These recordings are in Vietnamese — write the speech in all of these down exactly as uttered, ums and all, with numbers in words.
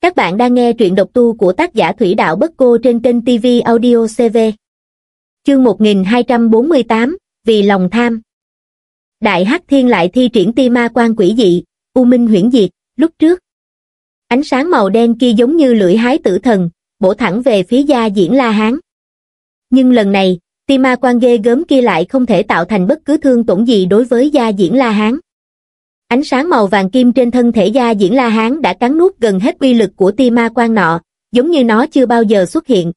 Các bạn đang nghe truyện độc tu của tác giả Thủy Đạo Bất Cô trên kênh ti vi Audio xê vê. Chương một nghìn hai trăm bốn mươi tám, vì lòng tham. Đại Hắc Thiên lại thi triển ti ma quan quỷ dị, U Minh huyễn diệt, lúc trước. Ánh sáng màu đen kia giống như lưỡi hái tử thần, bổ thẳng về phía Gia Diễn La Hán. Nhưng lần này, ti ma quan ghê gớm kia lại không thể tạo thành bất cứ thương tổn gì đối với Gia Diễn La Hán. Ánh sáng màu vàng kim trên thân thể Gia Diễn La Hán đã cắn nuốt gần hết uy lực của ti ma quan nọ, giống như nó chưa bao giờ xuất hiện.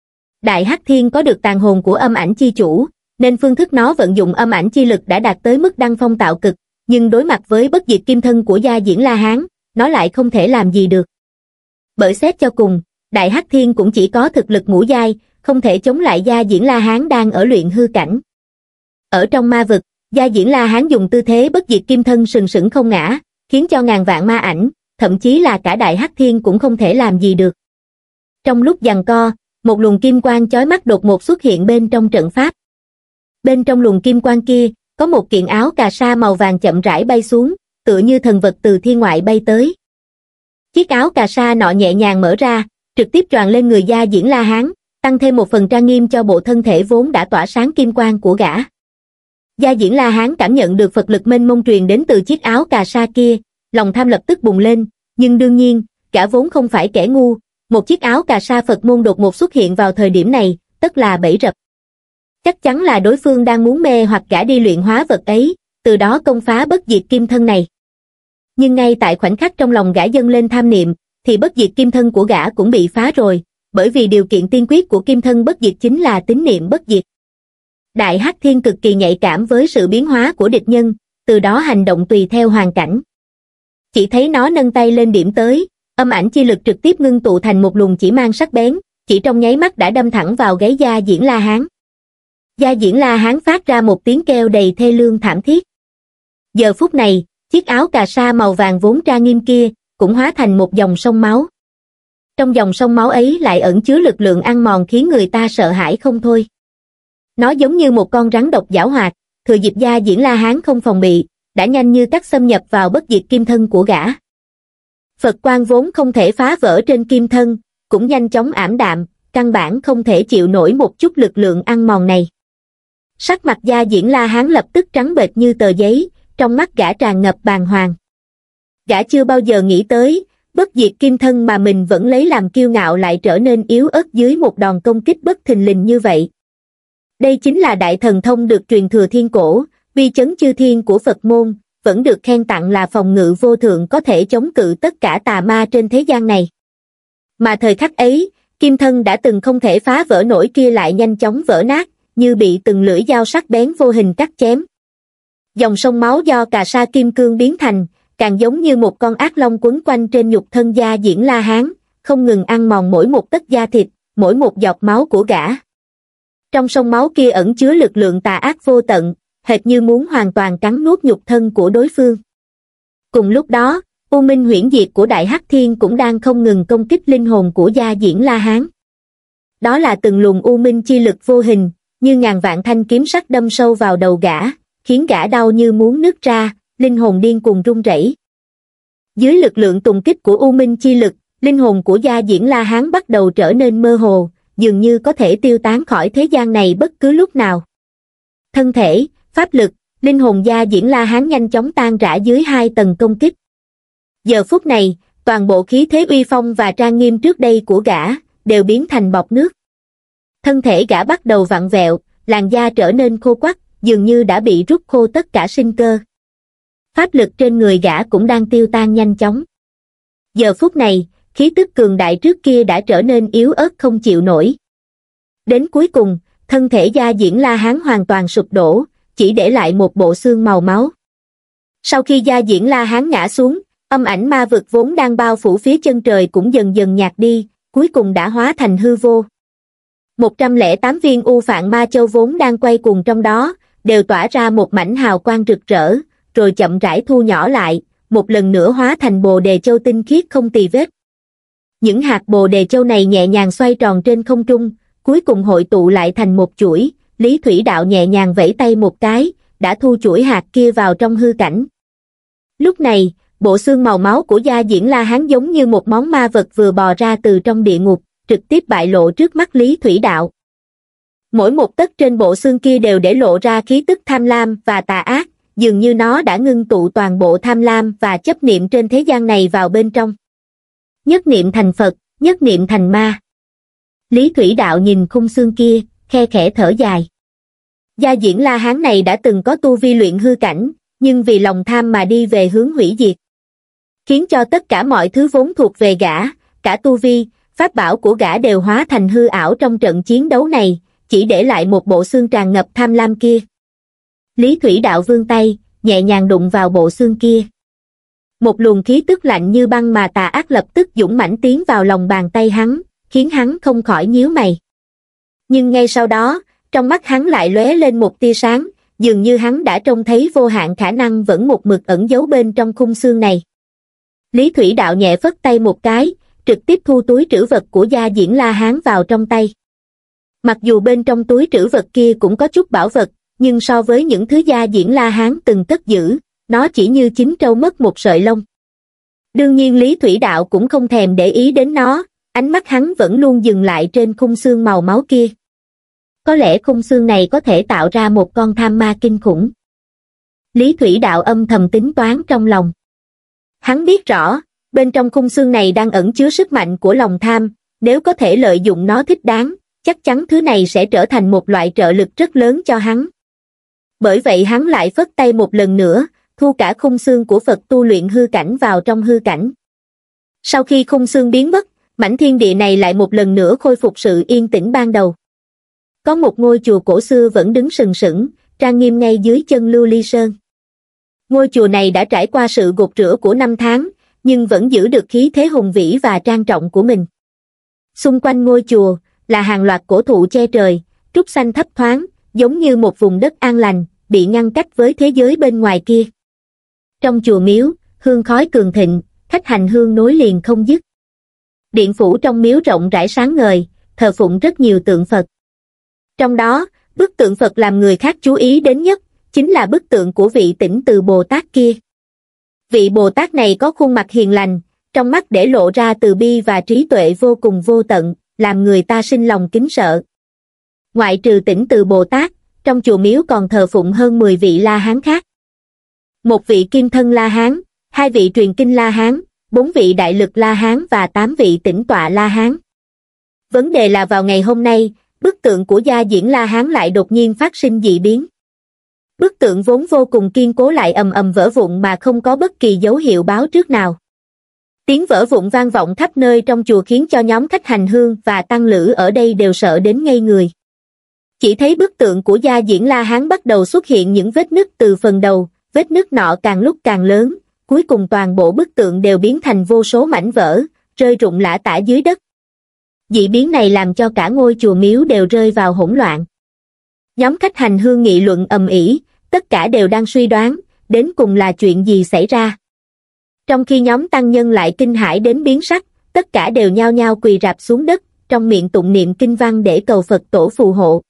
Đại Hắc Thiên có được tàn hồn của âm ảnh chi chủ, nên phương thức nó vận dụng âm ảnh chi lực đã đạt tới mức đăng phong tạo cực, nhưng đối mặt với bất diệt kim thân của Gia Diễn La Hán, nó lại không thể làm gì được. Bởi xét cho cùng, Đại Hắc Thiên cũng chỉ có thực lực ngũ giai, không thể chống lại Gia Diễn La Hán đang ở luyện hư cảnh. Ở trong ma vực, Gia Diễn La Hán dùng tư thế bất diệt kim thân sừng sững không ngã, khiến cho ngàn vạn ma ảnh, thậm chí là cả Đại Hắc Thiên cũng không thể làm gì được. Trong lúc giằng co, một luồng kim quang chói mắt đột ngột xuất hiện bên trong trận pháp. Bên trong luồng kim quang kia, có một kiện áo cà sa màu vàng chậm rãi bay xuống, tựa như thần vật từ thiên ngoại bay tới. Chiếc áo cà sa nọ nhẹ nhàng mở ra, trực tiếp choàng lên người Gia Diễn La Hán, tăng thêm một phần trang nghiêm cho bộ thân thể vốn đã tỏa sáng kim quang của gã. Gia Diễn La Hán cảm nhận được Phật lực mênh mông truyền đến từ chiếc áo cà sa kia, lòng tham lập tức bùng lên, nhưng đương nhiên, gã vốn không phải kẻ ngu, một chiếc áo cà sa Phật môn đột ngột xuất hiện vào thời điểm này, tất là bẫy rập. Chắc chắn là đối phương đang muốn mê hoặc gã đi luyện hóa vật ấy, từ đó công phá bất diệt kim thân này. Nhưng ngay tại khoảnh khắc trong lòng gã dâng lên tham niệm, thì bất diệt kim thân của gã cũng bị phá rồi, bởi vì điều kiện tiên quyết của kim thân bất diệt chính là tín niệm bất diệt. Đại Hắc Thiên cực kỳ nhạy cảm với sự biến hóa của địch nhân, từ đó hành động tùy theo hoàn cảnh. Chỉ thấy nó nâng tay lên điểm tới, âm ảnh chi lực trực tiếp ngưng tụ thành một luồng chỉ mang sắc bén, chỉ trong nháy mắt đã đâm thẳng vào gáy Gia Diễn La Hán. Gia Diễn La Hán phát ra một tiếng kêu đầy thê lương thảm thiết. Giờ phút này, chiếc áo cà sa màu vàng vốn trang nghiêm kia, cũng hóa thành một dòng sông máu. Trong dòng sông máu ấy lại ẩn chứa lực lượng ăn mòn khiến người ta sợ hãi không thôi. Nó giống như một con rắn độc giảo hoạt, thừa dịp Gia Diễn La Hán không phòng bị, đã nhanh như cắt xâm nhập vào bất diệt kim thân của gã. Phật quang vốn không thể phá vỡ trên kim thân, cũng nhanh chóng ảm đạm, căn bản không thể chịu nổi một chút lực lượng ăn mòn này. Sắc mặt Gia Diễn La Hán lập tức trắng bệch như tờ giấy, trong mắt gã tràn ngập bàng hoàng. Gã chưa bao giờ nghĩ tới, bất diệt kim thân mà mình vẫn lấy làm kiêu ngạo lại trở nên yếu ớt dưới một đòn công kích bất thình lình như vậy. Đây chính là đại thần thông được truyền thừa thiên cổ, uy chấn chư thiên của Phật môn, vẫn được khen tặng là phòng ngự vô thượng có thể chống cự tất cả tà ma trên thế gian này. Mà thời khắc ấy, kim thân đã từng không thể phá vỡ nổi kia lại nhanh chóng vỡ nát, như bị từng lưỡi dao sắc bén vô hình cắt chém. Dòng sông máu do cà sa kim cương biến thành, càng giống như một con ác long quấn quanh trên nhục thân Gia Diễn La Hán, không ngừng ăn mòn mỗi một tấc da thịt, mỗi một giọt máu của gã. Trong sông máu kia ẩn chứa lực lượng tà ác vô tận, hệt như muốn hoàn toàn cắn nuốt nhục thân của đối phương. Cùng lúc đó, U Minh huyễn diệt của Đại Hắc Thiên cũng đang không ngừng công kích linh hồn của Gia Diễn La Hán. Đó là từng luồng U Minh chi lực vô hình, như ngàn vạn thanh kiếm sắc đâm sâu vào đầu gã, khiến gã đau như muốn nứt ra, linh hồn điên cuồng run rẩy. Dưới lực lượng tùng kích của U Minh chi lực, linh hồn của Gia Diễn La Hán bắt đầu trở nên mơ hồ, dường như có thể tiêu tán khỏi thế gian này bất cứ lúc nào. Thân thể, pháp lực, linh hồn Gia Diễn La Hán nhanh chóng tan rã dưới hai tầng công kích. Giờ phút này, toàn bộ khí thế uy phong và trang nghiêm trước đây của gã, đều biến thành bọt nước. Thân thể gã bắt đầu vặn vẹo, làn da trở nên khô quắt, dường như đã bị rút khô tất cả sinh cơ. Pháp lực trên người gã cũng đang tiêu tan nhanh chóng. Giờ phút này, khí tức cường đại trước kia đã trở nên yếu ớt không chịu nổi. Đến cuối cùng, thân thể Gia Diễn La Hán hoàn toàn sụp đổ, chỉ để lại một bộ xương màu máu. Sau khi Gia Diễn La Hán ngã xuống, âm ảnh ma vực vốn đang bao phủ phía chân trời cũng dần dần nhạt đi, cuối cùng đã hóa thành hư vô. một trăm lẻ tám viên U Phạn Ma Châu vốn đang quay cuồng trong đó, đều tỏa ra một mảnh hào quang rực rỡ, rồi chậm rãi thu nhỏ lại, một lần nữa hóa thành Bồ Đề Châu tinh khiết không tì vết. Những hạt Bồ Đề Châu này nhẹ nhàng xoay tròn trên không trung, cuối cùng hội tụ lại thành một chuỗi, Lý Thủy Đạo nhẹ nhàng vẫy tay một cái, đã thu chuỗi hạt kia vào trong hư cảnh. Lúc này, bộ xương màu máu của Gia Diễn La Hán giống như một món ma vật vừa bò ra từ trong địa ngục, trực tiếp bại lộ trước mắt Lý Thủy Đạo. Mỗi một tấc trên bộ xương kia đều để lộ ra khí tức tham lam và tà ác, dường như nó đã ngưng tụ toàn bộ tham lam và chấp niệm trên thế gian này vào bên trong. Nhất niệm thành Phật, nhất niệm thành ma. Lý Thủy Đạo nhìn khung xương kia, khe khẽ thở dài. Gia Diễn La Hán này đã từng có tu vi luyện hư cảnh, nhưng vì lòng tham mà đi về hướng hủy diệt, khiến cho tất cả mọi thứ vốn thuộc về gã, cả tu vi, pháp bảo của gã đều hóa thành hư ảo trong trận chiến đấu này, chỉ để lại một bộ xương tràn ngập tham lam kia. Lý Thủy Đạo vươn tay, nhẹ nhàng đụng vào bộ xương kia. Một luồng khí tức lạnh như băng mà tà ác lập tức dũng mãnh tiến vào lòng bàn tay hắn, khiến hắn không khỏi nhíu mày. Nhưng ngay sau đó, trong mắt hắn lại lóe lên một tia sáng, dường như hắn đã trông thấy vô hạn khả năng vẫn một mực ẩn giấu bên trong khung xương này. Lý Thủy Đạo nhẹ phất tay một cái, trực tiếp thu túi trữ vật của Gia Diễn La Hán vào trong tay. Mặc dù bên trong túi trữ vật kia cũng có chút bảo vật, nhưng so với những thứ Gia Diễn La Hán từng cất giữ, nó chỉ như chín trâu mất một sợi lông. Đương nhiên Lý Thủy Đạo cũng không thèm để ý đến nó, ánh mắt hắn vẫn luôn dừng lại trên khung xương màu máu kia. Có lẽ khung xương này có thể tạo ra một con tham ma kinh khủng. Lý Thủy Đạo âm thầm tính toán trong lòng. Hắn biết rõ, bên trong khung xương này đang ẩn chứa sức mạnh của lòng tham, nếu có thể lợi dụng nó thích đáng, chắc chắn thứ này sẽ trở thành một loại trợ lực rất lớn cho hắn. Bởi vậy hắn lại phất tay một lần nữa, thu cả khung xương của Phật tu luyện hư cảnh vào trong hư cảnh. Sau khi khung xương biến mất, mảnh thiên địa này lại một lần nữa khôi phục sự yên tĩnh ban đầu. Có một ngôi chùa cổ xưa vẫn đứng sừng sững, trang nghiêm ngay dưới chân Lưu Ly Sơn. Ngôi chùa này đã trải qua sự gột rửa của năm tháng, nhưng vẫn giữ được khí thế hùng vĩ và trang trọng của mình. Xung quanh ngôi chùa là hàng loạt cổ thụ che trời, trúc xanh thấp thoáng, giống như một vùng đất an lành, bị ngăn cách với thế giới bên ngoài kia. Trong chùa miếu, hương khói cường thịnh, khách hành hương nối liền không dứt. Điện phủ trong miếu rộng rãi sáng ngời, thờ phụng rất nhiều tượng Phật. Trong đó, bức tượng Phật làm người khác chú ý đến nhất, chính là bức tượng của vị Tỉnh Từ Bồ Tát kia. Vị Bồ Tát này có khuôn mặt hiền lành, trong mắt để lộ ra từ bi và trí tuệ vô cùng vô tận, làm người ta sinh lòng kính sợ. Ngoại trừ Tỉnh Từ Bồ Tát, trong chùa miếu còn thờ phụng hơn mười vị La Hán khác. Một vị Kim Thân La Hán, hai vị Truyền Kinh La Hán, bốn vị Đại Lực La Hán và tám vị Tĩnh Tọa La Hán. Vấn đề là vào ngày hôm nay, bức tượng của Gia Diễn La Hán lại đột nhiên phát sinh dị biến. Bức tượng vốn vô cùng kiên cố lại ầm ầm vỡ vụn mà không có bất kỳ dấu hiệu báo trước nào. Tiếng vỡ vụn vang vọng khắp nơi trong chùa khiến cho nhóm khách hành hương và tăng lữ ở đây đều sợ đến ngây người. Chỉ thấy bức tượng của Gia Diễn La Hán bắt đầu xuất hiện những vết nứt từ phần đầu, vết nứt nọ càng lúc càng lớn, cuối cùng toàn bộ bức tượng đều biến thành vô số mảnh vỡ, rơi rụng lả tả dưới đất. Dị biến này làm cho cả ngôi chùa miếu đều rơi vào hỗn loạn. Nhóm khách hành hương nghị luận ầm ĩ, tất cả đều đang suy đoán, đến cùng là chuyện gì xảy ra. Trong khi nhóm tăng nhân lại kinh hãi đến biến sắc, tất cả đều nhao nhao quỳ rạp xuống đất, trong miệng tụng niệm kinh văn để cầu Phật tổ phù hộ.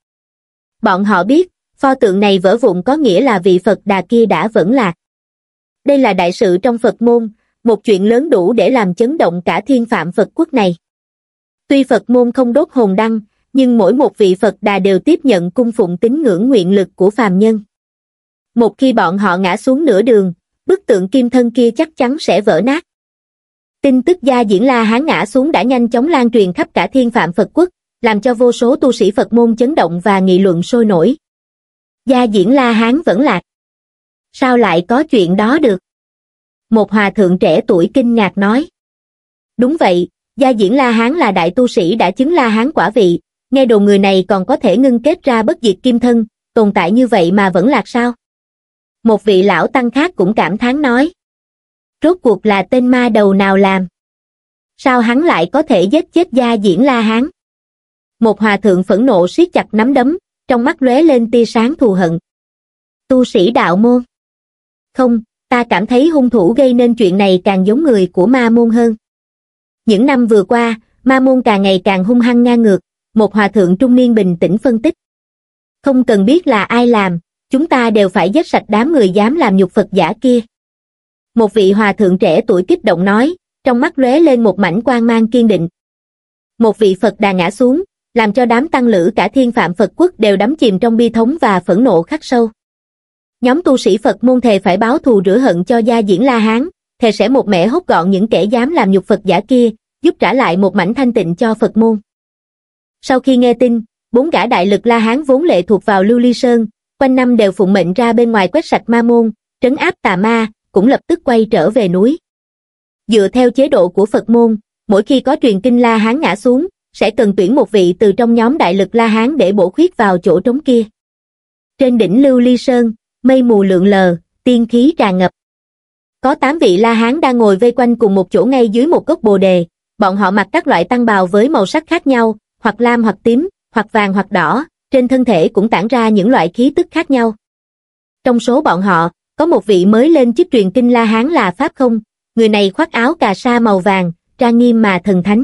Bọn họ biết, pho tượng này vỡ vụn có nghĩa là vị Phật Đà kia đã vẫn lạc. Đây là đại sự trong Phật môn, một chuyện lớn đủ để làm chấn động cả thiên phạm Phật quốc này. Tuy Phật môn không đốt hồn đăng, nhưng mỗi một vị Phật Đà đều tiếp nhận cung phụng tín ngưỡng nguyện lực của phàm nhân. Một khi bọn họ ngã xuống nửa đường, bức tượng kim thân kia chắc chắn sẽ vỡ nát. Tin tức Gia Diễn La Hán ngã xuống đã nhanh chóng lan truyền khắp cả thiên phạm Phật quốc, làm cho vô số tu sĩ Phật môn chấn động và nghị luận sôi nổi. Gia Diễn La Hán vẫn lạc. Sao lại có chuyện đó được? Một hòa thượng trẻ tuổi kinh ngạc nói. Đúng vậy, Gia Diễn La Hán là đại tu sĩ đã chứng La Hán quả vị, nghe đồn người này còn có thể ngưng kết ra bất diệt kim thân, tồn tại như vậy mà vẫn lạc sao? Một vị lão tăng khác cũng cảm thán nói. Rốt cuộc là tên ma đầu nào làm? Sao hắn lại có thể giết chết Gia Diễn La Hán? Một hòa thượng phẫn nộ siết chặt nắm đấm, trong mắt lóe lên tia sáng thù hận. Tu sĩ đạo môn? Không, ta cảm thấy hung thủ gây nên chuyện này càng giống người của ma môn hơn. Những năm vừa qua, ma môn càng ngày càng hung hăng ngang ngược, một hòa thượng trung niên bình tĩnh phân tích. Không cần biết là ai làm, chúng ta đều phải giết sạch đám người dám làm nhục Phật giả kia. Một vị hòa thượng trẻ tuổi kích động nói, trong mắt lóe lên một mảnh quang mang kiên định. Một vị Phật đà ngã xuống, làm cho đám tăng lữ cả Thiên Phạm Phật quốc đều đắm chìm trong bi thống và phẫn nộ khắc sâu. Nhóm tu sĩ Phật môn thề phải báo thù rửa hận cho Gia Diễn La Hán, thề sẽ một mẻ hốt gọn những kẻ dám làm nhục Phật giả kia, giúp trả lại một mảnh thanh tịnh cho Phật môn. Sau khi nghe tin, bốn gã đại lực La Hán vốn lệ thuộc vào Lưu Ly Sơn, quanh năm đều phụng mệnh ra bên ngoài quét sạch ma môn, trấn áp tà ma, cũng lập tức quay trở về núi. Dựa theo chế độ của Phật môn, mỗi khi có truyền kinh La Hán ngã xuống, sẽ cần tuyển một vị từ trong nhóm đại lực La Hán để bổ khuyết vào chỗ trống kia. Trên đỉnh Lưu Ly Sơn, mây mù lượn lờ, tiên khí tràn ngập. Có tám vị La Hán đang ngồi vây quanh cùng một chỗ ngay dưới một gốc bồ đề, bọn họ mặc các loại tăng bào với màu sắc khác nhau, hoặc lam hoặc tím, hoặc vàng hoặc đỏ, trên thân thể cũng tản ra những loại khí tức khác nhau. Trong số bọn họ, có một vị mới lên chức truyền kinh La Hán là Pháp Không, người này khoác áo cà sa màu vàng, trang nghiêm mà thần thánh.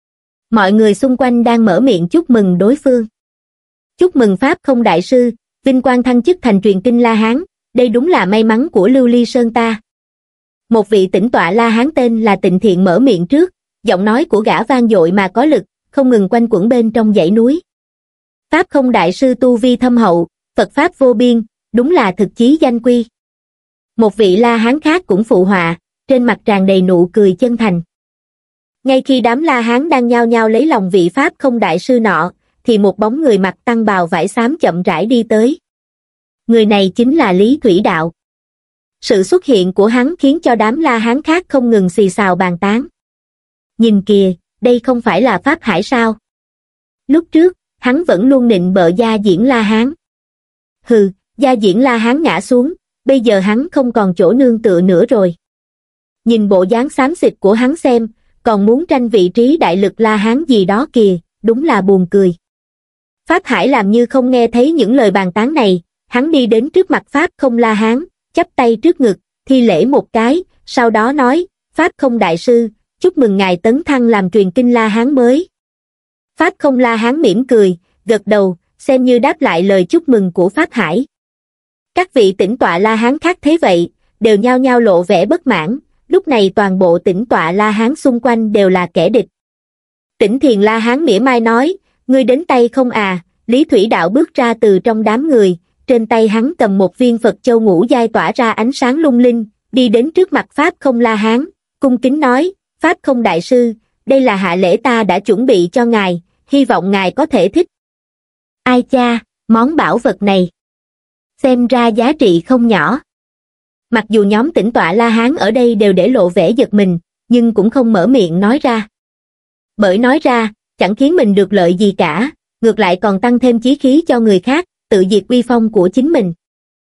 Mọi người xung quanh đang mở miệng chúc mừng đối phương. Chúc mừng Pháp Không đại sư, vinh quang thăng chức thành truyền kinh La Hán, đây đúng là may mắn của Lưu Ly Sơn ta. Một vị tĩnh tọa La Hán tên là Tịnh Thiện mở miệng trước, giọng nói của gã vang dội mà có lực, không ngừng quanh quẩn bên trong dãy núi. Pháp Không đại sư tu vi thâm hậu, Phật pháp vô biên, đúng là thực chí danh quy. Một vị La Hán khác cũng phụ họa, trên mặt tràn đầy nụ cười chân thành. Ngay khi đám La Hán đang nhao nhao lấy lòng vị Pháp Không đại sư nọ, thì một bóng người mặc tăng bào vải xám chậm rãi đi tới. Người này chính là Lý Thủy Đạo. Sự xuất hiện của hắn khiến cho đám La Hán khác không ngừng xì xào bàn tán. Nhìn kìa, đây không phải là Pháp Hải sao? Lúc trước, hắn vẫn luôn nịnh bợ Gia Diễn La Hán. Hừ, Gia Diễn La Hán ngã xuống, bây giờ hắn không còn chỗ nương tựa nữa rồi. Nhìn bộ dáng xám xịt của hắn xem, còn muốn tranh vị trí đại lực La Hán gì đó kìa, đúng là buồn cười. Pháp Hải làm như không nghe thấy những lời bàn tán này, hắn đi đến trước mặt Pháp Không La Hán, chắp tay trước ngực, thi lễ một cái, sau đó nói, Pháp Không đại sư, chúc mừng ngài tấn thăng làm truyền kinh La Hán mới. Pháp Không La Hán mỉm cười, gật đầu, xem như đáp lại lời chúc mừng của Pháp Hải. Các vị tĩnh tọa La Hán khác thấy vậy, đều nhao nhao lộ vẻ bất mãn, lúc này toàn bộ tĩnh tọa La Hán xung quanh đều là kẻ địch. Tĩnh Thiền La Hán mỉa mai nói, ngươi đến tay không à? Lý Thủy Đạo bước ra từ trong đám người, trên tay hắn cầm một viên Phật châu ngũ giai tỏa ra ánh sáng lung linh, đi đến trước mặt Pháp Không La Hán, cung kính nói, Pháp Không đại sư, đây là hạ lễ ta đã chuẩn bị cho ngài, hy vọng ngài có thể thích. Ai cha, món bảo vật này xem ra giá trị không nhỏ. Mặc dù nhóm tĩnh tọa La Hán ở đây đều để lộ vẻ giật mình, nhưng cũng không mở miệng nói ra. Bởi nói ra, chẳng khiến mình được lợi gì cả, ngược lại còn tăng thêm chí khí cho người khác, tự diệt uy phong của chính mình.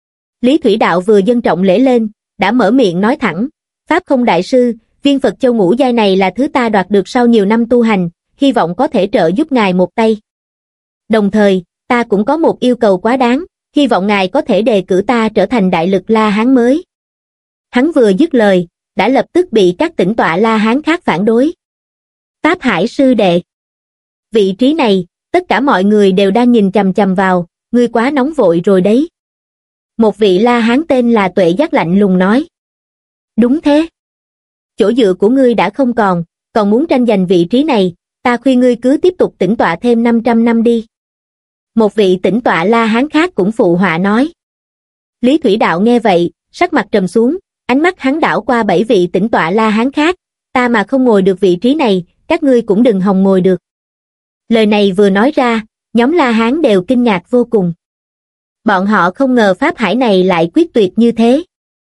Lý Thủy Đạo vừa dâng trọng lễ lên, đã mở miệng nói thẳng, Pháp Không đại sư, viên Phật châu ngũ giai này là thứ ta đoạt được sau nhiều năm tu hành, hy vọng có thể trợ giúp ngài một tay. Đồng thời, ta cũng có một yêu cầu quá đáng, hy vọng ngài có thể đề cử ta trở thành đại lực La Hán mới. Hắn vừa dứt lời, đã lập tức bị các tĩnh tọa La Hán khác phản đối. Pháp Hải sư đệ. Vị trí này, tất cả mọi người đều đang nhìn chằm chằm vào, ngươi quá nóng vội rồi đấy. Một vị La Hán tên là Tuệ Giác lạnh lùng nói. Đúng thế. Chỗ dựa của ngươi đã không còn, còn muốn tranh giành vị trí này, ta khuyên ngươi cứ tiếp tục tĩnh tọa thêm năm trăm năm đi. Một vị tĩnh tọa La Hán khác cũng phụ họa nói. Lý Thủy Đạo nghe vậy, sắc mặt trầm xuống, ánh mắt hắn đảo qua bảy vị tĩnh tọa La Hán khác, ta mà không ngồi được vị trí này, các ngươi cũng đừng hòng ngồi được. Lời này vừa nói ra, nhóm La Hán đều kinh ngạc vô cùng. Bọn họ không ngờ Pháp Hải này lại quyết tuyệt như thế.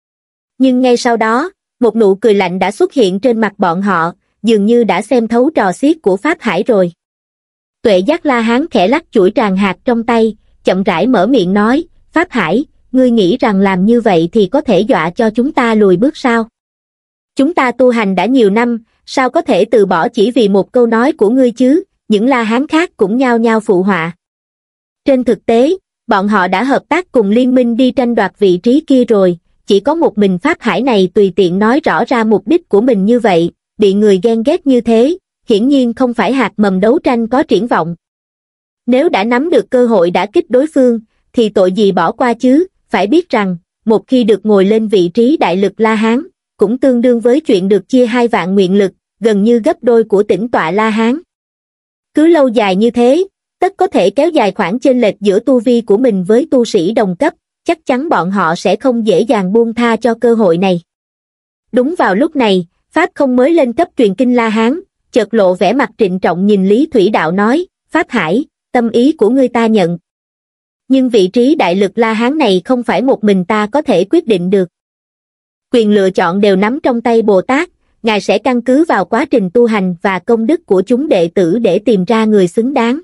Nhưng ngay sau đó, một nụ cười lạnh đã xuất hiện trên mặt bọn họ, dường như đã xem thấu trò xiết của Pháp Hải rồi. Tuệ Giác La Hán khẽ lắc chuỗi tràng hạt trong tay, chậm rãi mở miệng nói, Pháp Hải, ngươi nghĩ rằng làm như vậy thì có thể dọa cho chúng ta lùi bước sao? Chúng ta tu hành đã nhiều năm, sao có thể từ bỏ chỉ vì một câu nói của ngươi chứ? Những La Hán khác cũng nhao nhao phụ họa. Trên thực tế, bọn họ đã hợp tác cùng liên minh đi tranh đoạt vị trí kia rồi, chỉ có một mình Pháp Hải này tùy tiện nói rõ ra mục đích của mình như vậy, bị người ghen ghét như thế, hiển nhiên không phải hạt mầm đấu tranh có triển vọng. Nếu đã nắm được cơ hội đả kích đối phương, thì tội gì bỏ qua chứ, phải biết rằng, một khi được ngồi lên vị trí đại lực La Hán, cũng tương đương với chuyện được chia hai vạn nguyện lực, gần như gấp đôi của Tĩnh tọa La Hán. Cứ lâu dài như thế, tất có thể kéo dài khoảng chênh lệch giữa tu vi của mình với tu sĩ đồng cấp, chắc chắn bọn họ sẽ không dễ dàng buông tha cho cơ hội này. Đúng vào lúc này, Pháp Không mới lên cấp truyền kinh La Hán, chợt lộ vẻ mặt trịnh trọng nhìn Lý Thủy Đạo nói, Pháp Hải, tâm ý của ngươi ta nhận. Nhưng vị trí đại lực La Hán này không phải một mình ta có thể quyết định được. Quyền lựa chọn đều nắm trong tay Bồ Tát, Ngài sẽ căn cứ vào quá trình tu hành và công đức của chúng đệ tử để tìm ra người xứng đáng.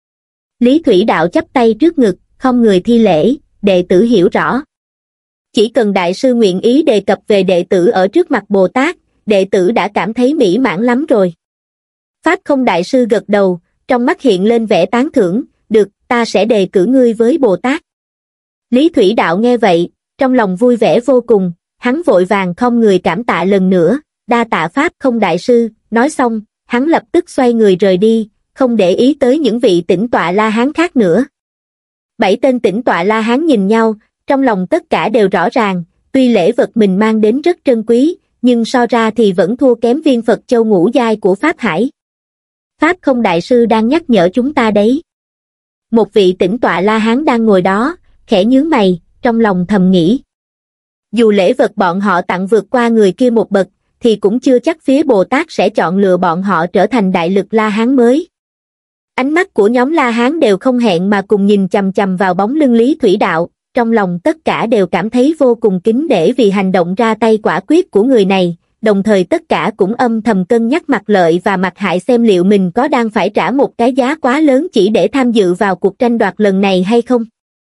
Lý Thủy Đạo chắp tay trước ngực, không người thi lễ, đệ tử hiểu rõ. Chỉ cần đại sư nguyện ý đề cập về đệ tử ở trước mặt Bồ Tát, đệ tử đã cảm thấy mỹ mãn lắm rồi. Pháp Không đại sư gật đầu, trong mắt hiện lên vẻ tán thưởng, được, ta sẽ đề cử ngươi với Bồ Tát. Lý Thủy Đạo nghe vậy, trong lòng vui vẻ vô cùng, hắn vội vàng không người cảm tạ lần nữa, đa tạ Pháp Không đại sư, nói xong, hắn lập tức xoay người rời đi, không để ý tới những vị Tĩnh tọa La Hán khác nữa. Bảy tên Tĩnh tọa La Hán nhìn nhau, trong lòng tất cả đều rõ ràng, tuy lễ vật mình mang đến rất trân quý, nhưng so ra thì vẫn thua kém viên Phật Châu ngũ giai của Pháp Hải. Pháp Không đại sư đang nhắc nhở chúng ta đấy. Một vị Tĩnh tọa La Hán đang ngồi đó, khẽ nhướng mày, trong lòng thầm nghĩ. Dù lễ vật bọn họ tặng vượt qua người kia một bậc, thì cũng chưa chắc phía Bồ Tát sẽ chọn lựa bọn họ trở thành đại lực La Hán mới. Ánh mắt của nhóm La Hán đều không hẹn mà cùng nhìn chằm chằm vào bóng lưng Lý Thủy Đạo, trong lòng tất cả đều cảm thấy vô cùng kính nể vì hành động ra tay quả quyết của người này, đồng thời tất cả cũng âm thầm cân nhắc mặt lợi và mặt hại xem liệu mình có đang phải trả một cái giá quá lớn chỉ để tham dự vào cuộc tranh đoạt lần này hay không.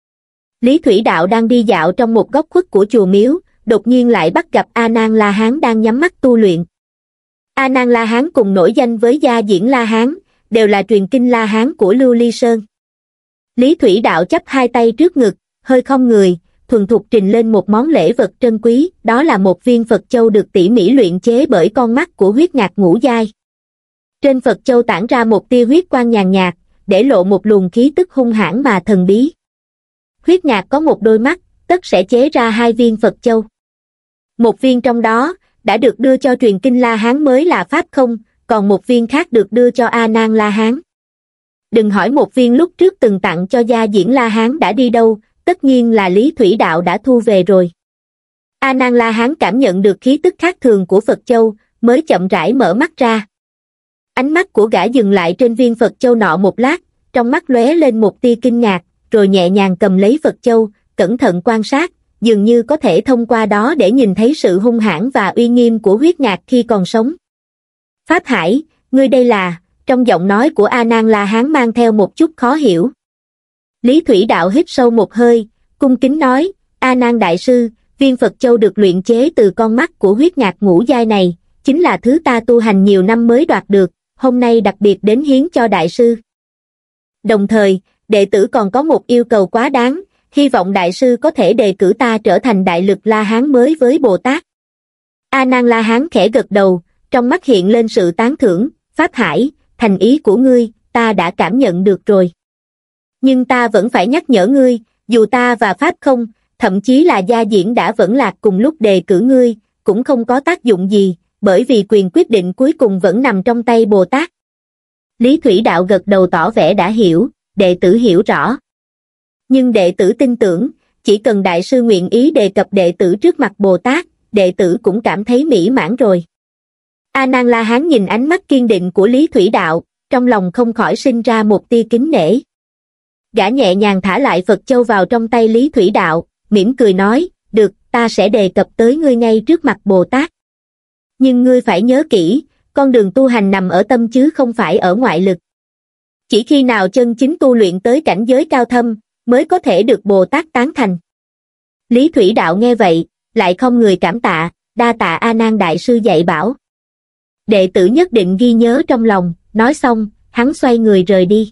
Lý Thủy Đạo đang đi dạo trong một góc khuất của chùa miếu, đột nhiên lại bắt gặp A Nan La Hán đang nhắm mắt tu luyện. A Nan La Hán cùng nổi danh với Gia Diễn La Hán, đều là truyền kinh La Hán của Lưu Ly Sơn. Lý Thủy Đạo chắp hai tay trước ngực, hơi không người, thuần thục trình lên một món lễ vật trân quý, đó là một viên Phật Châu được tỉ mỉ luyện chế bởi con mắt của huyết ngạc ngũ giai. Trên Phật Châu tản ra một tia huyết quang nhàn nhạt, để lộ một luồng khí tức hung hãn mà thần bí. Huyết ngạc có một đôi mắt, tất sẽ chế ra hai viên Phật Châu. Một viên trong đó, đã được đưa cho truyền kinh La Hán mới là Pháp Không, còn một viên khác được đưa cho A Nan La Hán. Đừng hỏi một viên lúc trước từng tặng cho Gia Diễn La Hán đã đi đâu, tất nhiên là Lý Thủy Đạo đã thu về rồi. A Nan La Hán cảm nhận được khí tức khác thường của Phật Châu, mới chậm rãi mở mắt ra. Ánh mắt của gã dừng lại trên viên Phật Châu nọ một lát, trong mắt lóe lên một tia kinh ngạc, rồi nhẹ nhàng cầm lấy Phật Châu, cẩn thận quan sát, dường như có thể thông qua đó để nhìn thấy sự hung hãn và uy nghiêm của huyết ngạc khi còn sống. Pháp Hải, ngươi đây là, trong giọng nói của A Nan La Hán mang theo một chút khó hiểu. Lý Thủy Đạo hít sâu một hơi, cung kính nói, A Nan đại sư, viên Phật Châu được luyện chế từ con mắt của huyết ngạc ngũ giai này, chính là thứ ta tu hành nhiều năm mới đoạt được, hôm nay đặc biệt đến hiến cho đại sư. Đồng thời, đệ tử còn có một yêu cầu quá đáng, hy vọng đại sư có thể đề cử ta trở thành đại lực La Hán mới với Bồ Tát. A Nan La Hán khẽ gật đầu, trong mắt hiện lên sự tán thưởng, Pháp Hải, thành ý của ngươi, ta đã cảm nhận được rồi. Nhưng ta vẫn phải nhắc nhở ngươi, dù ta và Pháp Không, thậm chí là Gia Diễn đã vẫn lạc cùng lúc đề cử ngươi, cũng không có tác dụng gì, bởi vì quyền quyết định cuối cùng vẫn nằm trong tay Bồ Tát. Lý Thủy Đạo gật đầu tỏ vẻ đã hiểu, đệ tử hiểu rõ. Nhưng đệ tử tin tưởng, chỉ cần đại sư nguyện ý đề cập đệ tử trước mặt Bồ Tát, đệ tử cũng cảm thấy mỹ mãn rồi. A Nan La Hán nhìn ánh mắt kiên định của Lý Thủy Đạo, trong lòng không khỏi sinh ra một tia kính nể. Gã nhẹ nhàng thả lại Phật Châu vào trong tay Lý Thủy Đạo, mỉm cười nói, được, ta sẽ đề cập tới ngươi ngay trước mặt Bồ Tát. Nhưng ngươi phải nhớ kỹ, con đường tu hành nằm ở tâm chứ không phải ở ngoại lực. Chỉ khi nào chân chính tu luyện tới cảnh giới cao thâm, mới có thể được Bồ Tát tán thành. Lý Thủy Đạo nghe vậy, lại không người cảm tạ, đa tạ A Nan đại sư dạy bảo. Đệ tử nhất định ghi nhớ trong lòng, nói xong, hắn xoay người rời đi.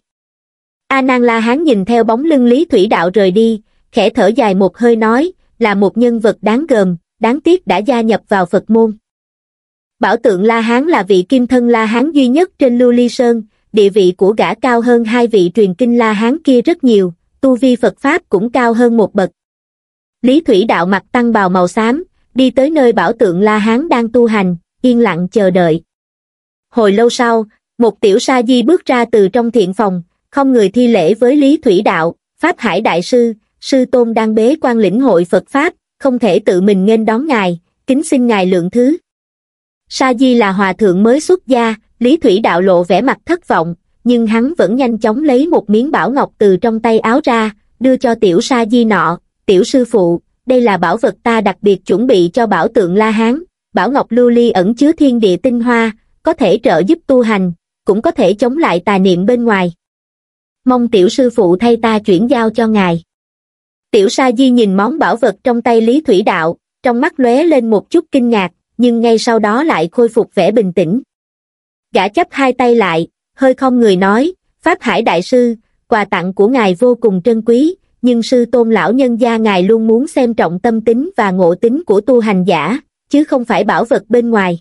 A Nan La Hán nhìn theo bóng lưng Lý Thủy Đạo rời đi, khẽ thở dài một hơi nói, là một nhân vật đáng gờm, đáng tiếc đã gia nhập vào Phật môn. Bảo tượng La Hán là vị kim thân La Hán duy nhất trên Lưu Ly Sơn, địa vị của gã cao hơn hai vị truyền kinh La Hán kia rất nhiều, tu vi Phật Pháp cũng cao hơn một bậc. Lý Thủy Đạo mặc tăng bào màu xám, đi tới nơi bảo tượng La Hán đang tu hành, yên lặng chờ đợi. Hồi lâu sau, một tiểu sa di bước ra từ trong thiện phòng, không người thi lễ với Lý Thủy Đạo, Pháp Hải Đại Sư, Sư Tôn đang bế quan lĩnh hội Phật Pháp, không thể tự mình nghênh đón ngài, kính xin ngài lượng thứ. Sa di là hòa thượng mới xuất gia, Lý Thủy Đạo lộ vẻ mặt thất vọng, nhưng hắn vẫn nhanh chóng lấy một miếng bảo ngọc từ trong tay áo ra, đưa cho tiểu sa di nọ. Tiểu sư phụ, đây là bảo vật ta đặc biệt chuẩn bị cho bảo tượng La Hán, bảo ngọc lưu ly ẩn chứa thiên địa tinh hoa, có thể trợ giúp tu hành, cũng có thể chống lại tà niệm bên ngoài. Mong tiểu sư phụ thay ta chuyển giao cho ngài. Tiểu sa di nhìn món bảo vật trong tay Lý Thủy Đạo, trong mắt lóe lên một chút kinh ngạc, nhưng ngay sau đó lại khôi phục vẻ bình tĩnh. Gã chắp hai tay lại, hơi khom người nói, Pháp Hải Đại Sư, quà tặng của ngài vô cùng trân quý, nhưng sư tôn lão nhân gia ngài luôn muốn xem trọng tâm tính và ngộ tính của tu hành giả, chứ không phải bảo vật bên ngoài.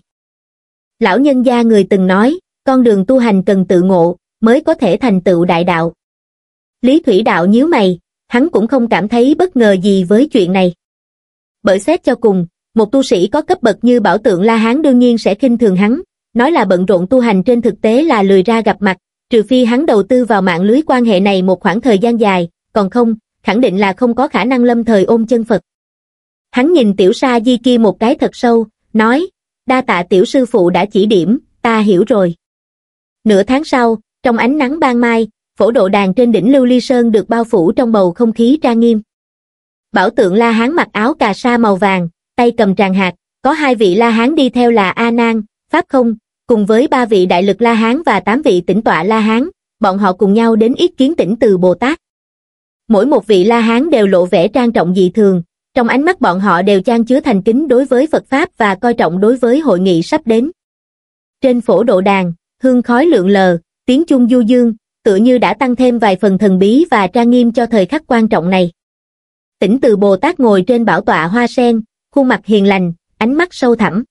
Lão nhân gia người từng nói, con đường tu hành cần tự ngộ, mới có thể thành tựu đại đạo. Lý Thủy Đạo nhíu mày, hắn cũng không cảm thấy bất ngờ gì với chuyện này. Bởi xét cho cùng, một tu sĩ có cấp bậc như bảo tượng La Hán đương nhiên sẽ khinh thường hắn, nói là bận rộn tu hành trên thực tế là lười ra gặp mặt, trừ phi hắn đầu tư vào mạng lưới quan hệ này một khoảng thời gian dài, còn không, khẳng định là không có khả năng lâm thời ôm chân Phật. Hắn nhìn tiểu sa di kia một cái thật sâu, nói, đa tạ tiểu sư phụ đã chỉ điểm, ta hiểu rồi. Nửa tháng sau, trong ánh nắng ban mai, phổ độ đàn trên đỉnh Lưu Ly Sơn được bao phủ trong bầu không khí trang nghiêm. Bảo tượng La Hán mặc áo cà sa màu vàng, tay cầm tràng hạt, có hai vị La Hán đi theo là A Nan, Pháp Không, cùng với ba vị đại lực La Hán và tám vị tĩnh tọa La Hán, bọn họ cùng nhau đến ý kiến Tỉnh Từ Bồ Tát. Mỗi một vị La Hán đều lộ vẻ trang trọng dị thường, trong ánh mắt bọn họ đều chan chứa thành kính đối với Phật Pháp và coi trọng đối với hội nghị sắp đến. Trên phổ độ đàn, hương khói lượn lờ, tiếng chuông du dương, tựa như đã tăng thêm vài phần thần bí và trang nghiêm cho thời khắc quan trọng này. Tỉnh Từ Bồ Tát ngồi trên bảo tọa hoa sen, khuôn mặt hiền lành, ánh mắt sâu thẳm.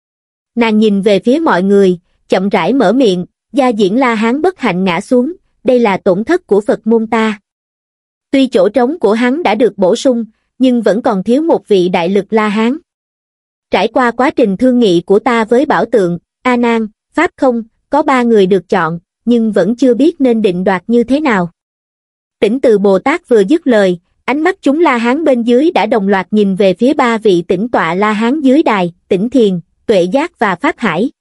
Nàng nhìn về phía mọi người, chậm rãi mở miệng, gia diễn La Hán bất hạnh ngã xuống, đây là tổn thất của Phật môn ta. Tuy chỗ trống của hắn đã được bổ sung, nhưng vẫn còn thiếu một vị đại lực La Hán. Trải qua quá trình thương nghị của ta với bảo tượng, A Nan, Pháp Không, có ba người được chọn, nhưng vẫn chưa biết nên định đoạt như thế nào. Tỉnh Từ Bồ Tát vừa dứt lời, ánh mắt chúng La Hán bên dưới đã đồng loạt nhìn về phía ba vị tĩnh tọa La Hán dưới đài, Tỉnh Thiền, Tuệ Giác và Pháp Hải.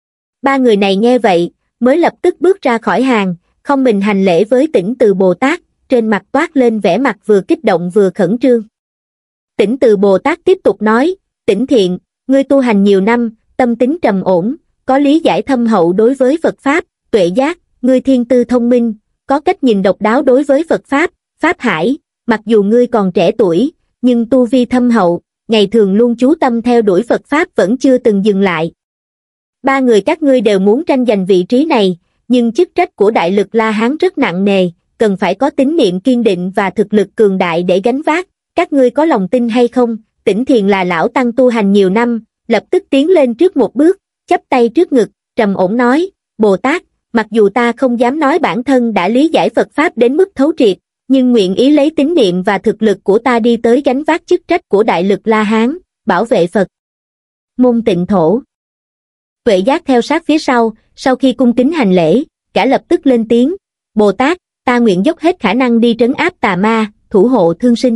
Ba người này nghe vậy, mới lập tức bước ra khỏi hàng, không mình hành lễ với Tỉnh Từ Bồ Tát, trên mặt toát lên vẻ mặt vừa kích động vừa khẩn trương. Tỉnh Từ Bồ Tát tiếp tục nói, Tỉnh Thiện, ngươi tu hành nhiều năm, tâm tính trầm ổn, có lý giải thâm hậu đối với Phật Pháp. Tuệ Giác, ngươi thiên tư thông minh, có cách nhìn độc đáo đối với Phật Pháp. Pháp Hải, mặc dù ngươi còn trẻ tuổi, nhưng tu vi thâm hậu, ngày thường luôn chú tâm theo đuổi Phật Pháp vẫn chưa từng dừng lại. Ba người các ngươi đều muốn tranh giành vị trí này, nhưng chức trách của đại lực La Hán rất nặng nề, cần phải có tín niệm kiên định và thực lực cường đại để gánh vác. Các ngươi có lòng tin hay không? Tỉnh Thiền là lão tăng tu hành nhiều năm, lập tức tiến lên trước một bước, chắp tay trước ngực, trầm ổn nói, Bồ Tát, mặc dù ta không dám nói bản thân đã lý giải Phật Pháp đến mức thấu triệt, nhưng nguyện ý lấy tín niệm và thực lực của ta đi tới gánh vác chức trách của đại lực La Hán, bảo vệ Phật môn Tịnh Thổ. Tuệ Giác theo sát phía sau, sau khi cung kính hành lễ, cả lập tức lên tiếng, Bồ Tát, ta nguyện dốc hết khả năng đi trấn áp tà ma, thủ hộ thương sinh.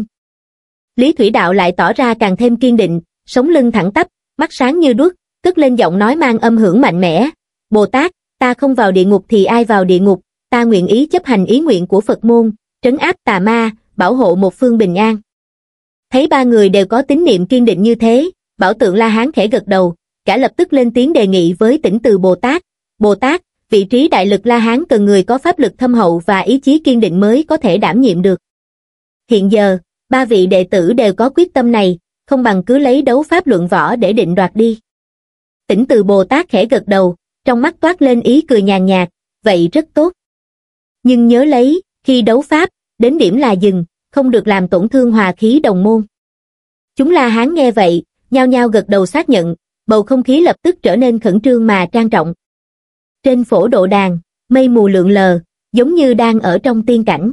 Lý Thủy Đạo lại tỏ ra càng thêm kiên định, sống lưng thẳng tắp, mắt sáng như đuốc, cất lên giọng nói mang âm hưởng mạnh mẽ, Bồ Tát, ta không vào địa ngục thì ai vào địa ngục, ta nguyện ý chấp hành ý nguyện của Phật môn, trấn áp tà ma, bảo hộ một phương bình an. Thấy ba người đều có tín niệm kiên định như thế, bảo tượng La Hán khẽ gật đầu, cả lập tức lên tiếng đề nghị với Tỉnh Từ Bồ Tát, Bồ Tát, vị trí đại lực La Hán cần người có pháp lực thâm hậu và ý chí kiên định mới có thể đảm nhiệm được. Hiện giờ, ba vị đệ tử đều có quyết tâm này, không bằng cứ lấy đấu pháp luận võ để định đoạt đi. Tỉnh Từ Bồ Tát khẽ gật đầu, trong mắt toát lên ý cười nhàn nhạt, vậy rất tốt. Nhưng nhớ lấy, khi đấu pháp, đến điểm là dừng, không được làm tổn thương hòa khí đồng môn. Chúng La Hán nghe vậy, nhao nhao gật đầu xác nhận, bầu không khí lập tức trở nên khẩn trương mà trang trọng. Trên phổ độ đàn, mây mù lượn lờ, giống như đang ở trong tiên cảnh.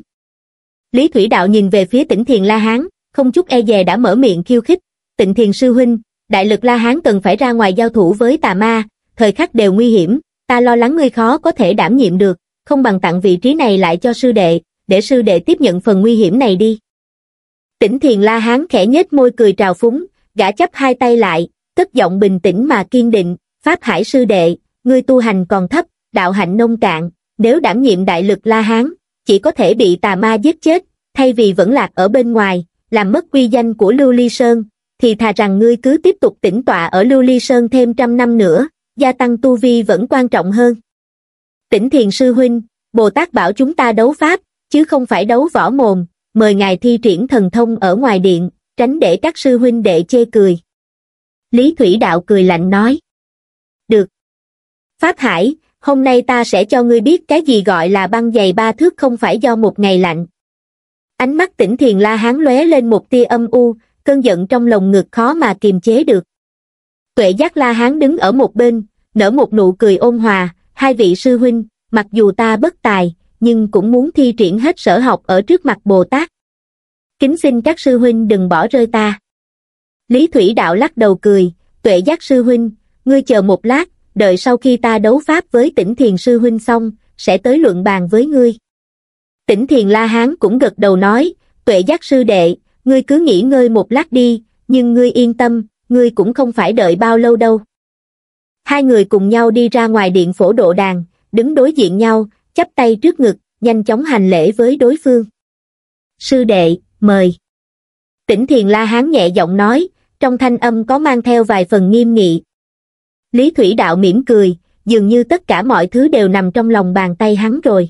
Lý Thủy Đạo nhìn về phía Tỉnh Thiền La Hán, không chút e dè đã mở miệng khiêu khích, Tịnh Thiền sư huynh, Đại lực La Hán cần phải ra ngoài giao thủ với tà ma, thời khắc đều nguy hiểm, ta lo lắng ngươi khó có thể đảm nhiệm được, không bằng tặng vị trí này lại cho sư đệ, để sư đệ tiếp nhận phần nguy hiểm này đi. Tỉnh Thiền La Hán khẽ nhếch môi cười trào phúng, gã chắp hai tay lại, cất giọng bình tĩnh mà kiên định, Pháp Hải sư đệ, ngươi tu hành còn thấp, đạo hạnh nông cạn, nếu đảm nhiệm đại lực La Hán, chỉ có thể bị tà ma giết chết, thay vì vẫn lạc ở bên ngoài, làm mất uy danh của Lưu Ly Sơn, thì thà rằng ngươi cứ tiếp tục tĩnh tọa ở Lưu Ly Sơn thêm trăm năm nữa, gia tăng tu vi vẫn quan trọng hơn. Tỉnh Thiền sư huynh, Bồ Tát bảo chúng ta đấu pháp, chứ không phải đấu võ mồm, mời ngài thi triển thần thông ở ngoài điện, tránh để các sư huynh đệ chê cười. Lý Thủy Đạo cười lạnh nói. Được. Pháp Hải, hôm nay ta sẽ cho ngươi biết cái gì gọi là băng dày ba thước không phải do một ngày lạnh. Ánh mắt Tỉnh Thiền La Hán lóe lên một tia âm u, cơn giận trong lồng ngực khó mà kiềm chế được. Tuệ Giác La Hán đứng ở một bên, nở một nụ cười ôn hòa, hai vị sư huynh, mặc dù ta bất tài, nhưng cũng muốn thi triển hết sở học ở trước mặt Bồ Tát. Kính xin các sư huynh đừng bỏ rơi ta. Lý Thủy Đạo lắc đầu cười, Tuệ Giác sư huynh, ngươi chờ một lát, đợi sau khi ta đấu pháp với Tỉnh Thiền sư huynh xong, sẽ tới luận bàn với ngươi. Tỉnh Thiền La Hán cũng gật đầu nói, Tuệ Giác sư đệ, ngươi cứ nghỉ ngơi một lát đi, nhưng ngươi yên tâm, ngươi cũng không phải đợi bao lâu đâu. Hai người cùng nhau đi ra ngoài điện Phổ Độ Đàn, đứng đối diện nhau, chắp tay trước ngực, nhanh chóng hành lễ với đối phương. Sư đệ, mời. Tỉnh Thiền La Hán nhẹ giọng nói, trong thanh âm có mang theo vài phần nghiêm nghị. Lý Thủy Đạo mỉm cười, dường như tất cả mọi thứ đều nằm trong lòng bàn tay hắn rồi.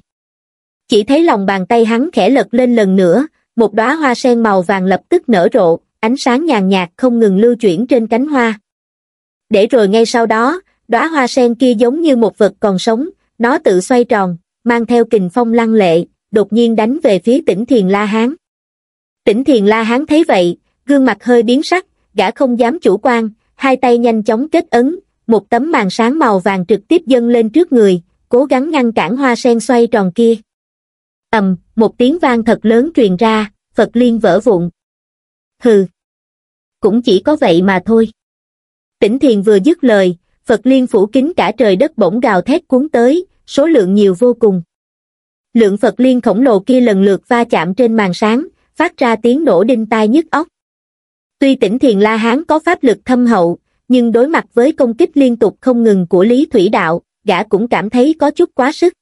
Chỉ thấy lòng bàn tay hắn khẽ lật lên lần nữa, một đóa hoa sen màu vàng lập tức nở rộ, ánh sáng nhàn nhạt không ngừng lưu chuyển trên cánh hoa. Để rồi ngay sau đó, đóa hoa sen kia giống như một vật còn sống, nó tự xoay tròn, mang theo kình phong lăng lệ, đột nhiên đánh về phía Tỉnh Thiền La Hán. Tỉnh Thiền La Hán thấy vậy, gương mặt hơi biến sắc, gã không dám chủ quan, hai tay nhanh chóng kết ấn, một tấm màn sáng màu vàng trực tiếp dâng lên trước người, cố gắng ngăn cản hoa sen xoay tròn kia. Ầm, một tiếng vang thật lớn truyền ra, Phật Liên vỡ vụn. Hừ, cũng chỉ có vậy mà thôi. Tỉnh Thiền vừa dứt lời, Phật Liên phủ kín cả trời đất bỗng gào thét cuốn tới, số lượng nhiều vô cùng. Lượng Phật Liên khổng lồ kia lần lượt va chạm trên màn sáng, phát ra tiếng nổ đinh tai nhức óc. Tuy Tỉnh Thiền La Hán có pháp lực thâm hậu, nhưng đối mặt với công kích liên tục không ngừng của Lý Thủy Đạo, gã cũng cảm thấy có chút quá sức.